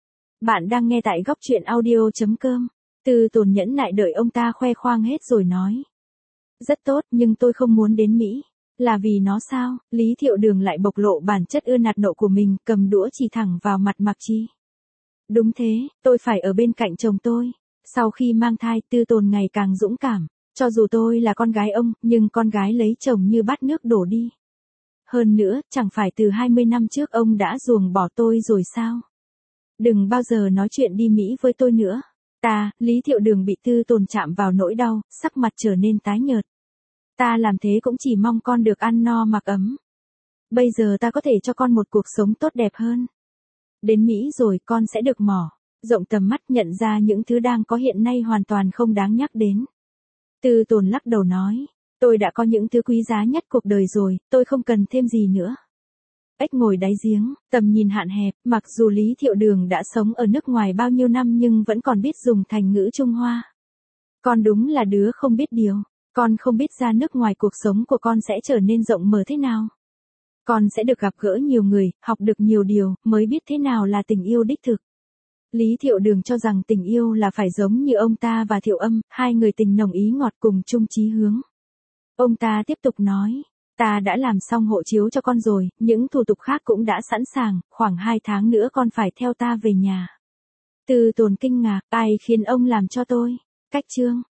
Bạn đang nghe tại góc truyện audio chấm com. Tư Tồn nhẫn nại đợi ông ta khoe khoang hết rồi nói. Rất tốt, nhưng tôi không muốn đến Mỹ. Là vì nó sao? Lý Thiệu Đường lại bộc lộ bản chất ưa nạt nộ của mình, cầm đũa chỉ thẳng vào mặt Mạc Trì. Đúng thế, tôi phải ở bên cạnh chồng tôi. Sau khi mang thai, Tư Tồn ngày càng dũng cảm. Cho dù tôi là con gái ông, nhưng con gái lấy chồng như bát nước đổ đi. hơn nữa, chẳng phải từ hai mươi năm trước ông đã ruồng bỏ tôi rồi sao? Đừng bao giờ nói chuyện đi Mỹ với tôi nữa. Ta, Lý Thiệu Đường bị Tư Tồn chạm vào nỗi đau, sắc mặt trở nên tái nhợt. Ta làm thế cũng chỉ mong con được ăn no mặc ấm. Bây giờ ta có thể cho con một cuộc sống tốt đẹp hơn. Đến Mỹ rồi con sẽ được mỏ rộng tầm mắt, nhận ra những thứ đang có hiện nay hoàn toàn không đáng nhắc đến. Tư Tồn lắc đầu nói, tôi đã có những thứ quý giá nhất cuộc đời rồi, tôi không cần thêm gì nữa. Ếch ngồi đáy giếng, tầm nhìn hạn hẹp, mặc dù Lý Thiệu Đường đã sống ở nước ngoài bao nhiêu năm nhưng vẫn còn biết dùng thành ngữ Trung Hoa. Con đúng là đứa không biết điều, con không biết ra nước ngoài cuộc sống của con sẽ trở nên rộng mở thế nào. Con sẽ được gặp gỡ nhiều người, học được nhiều điều, mới biết thế nào là tình yêu đích thực. Lý Thiệu Đường cho rằng tình yêu là phải giống như ông ta và Thiệu Âm, hai người tình nồng ý ngọt cùng chung chí hướng. Ông ta tiếp tục nói, ta đã làm xong hộ chiếu cho con rồi, những thủ tục khác cũng đã sẵn sàng, khoảng hai tháng nữa con phải theo ta về nhà. Tư Tồn kinh ngạc, ai khiến ông làm cho tôi? Cách chương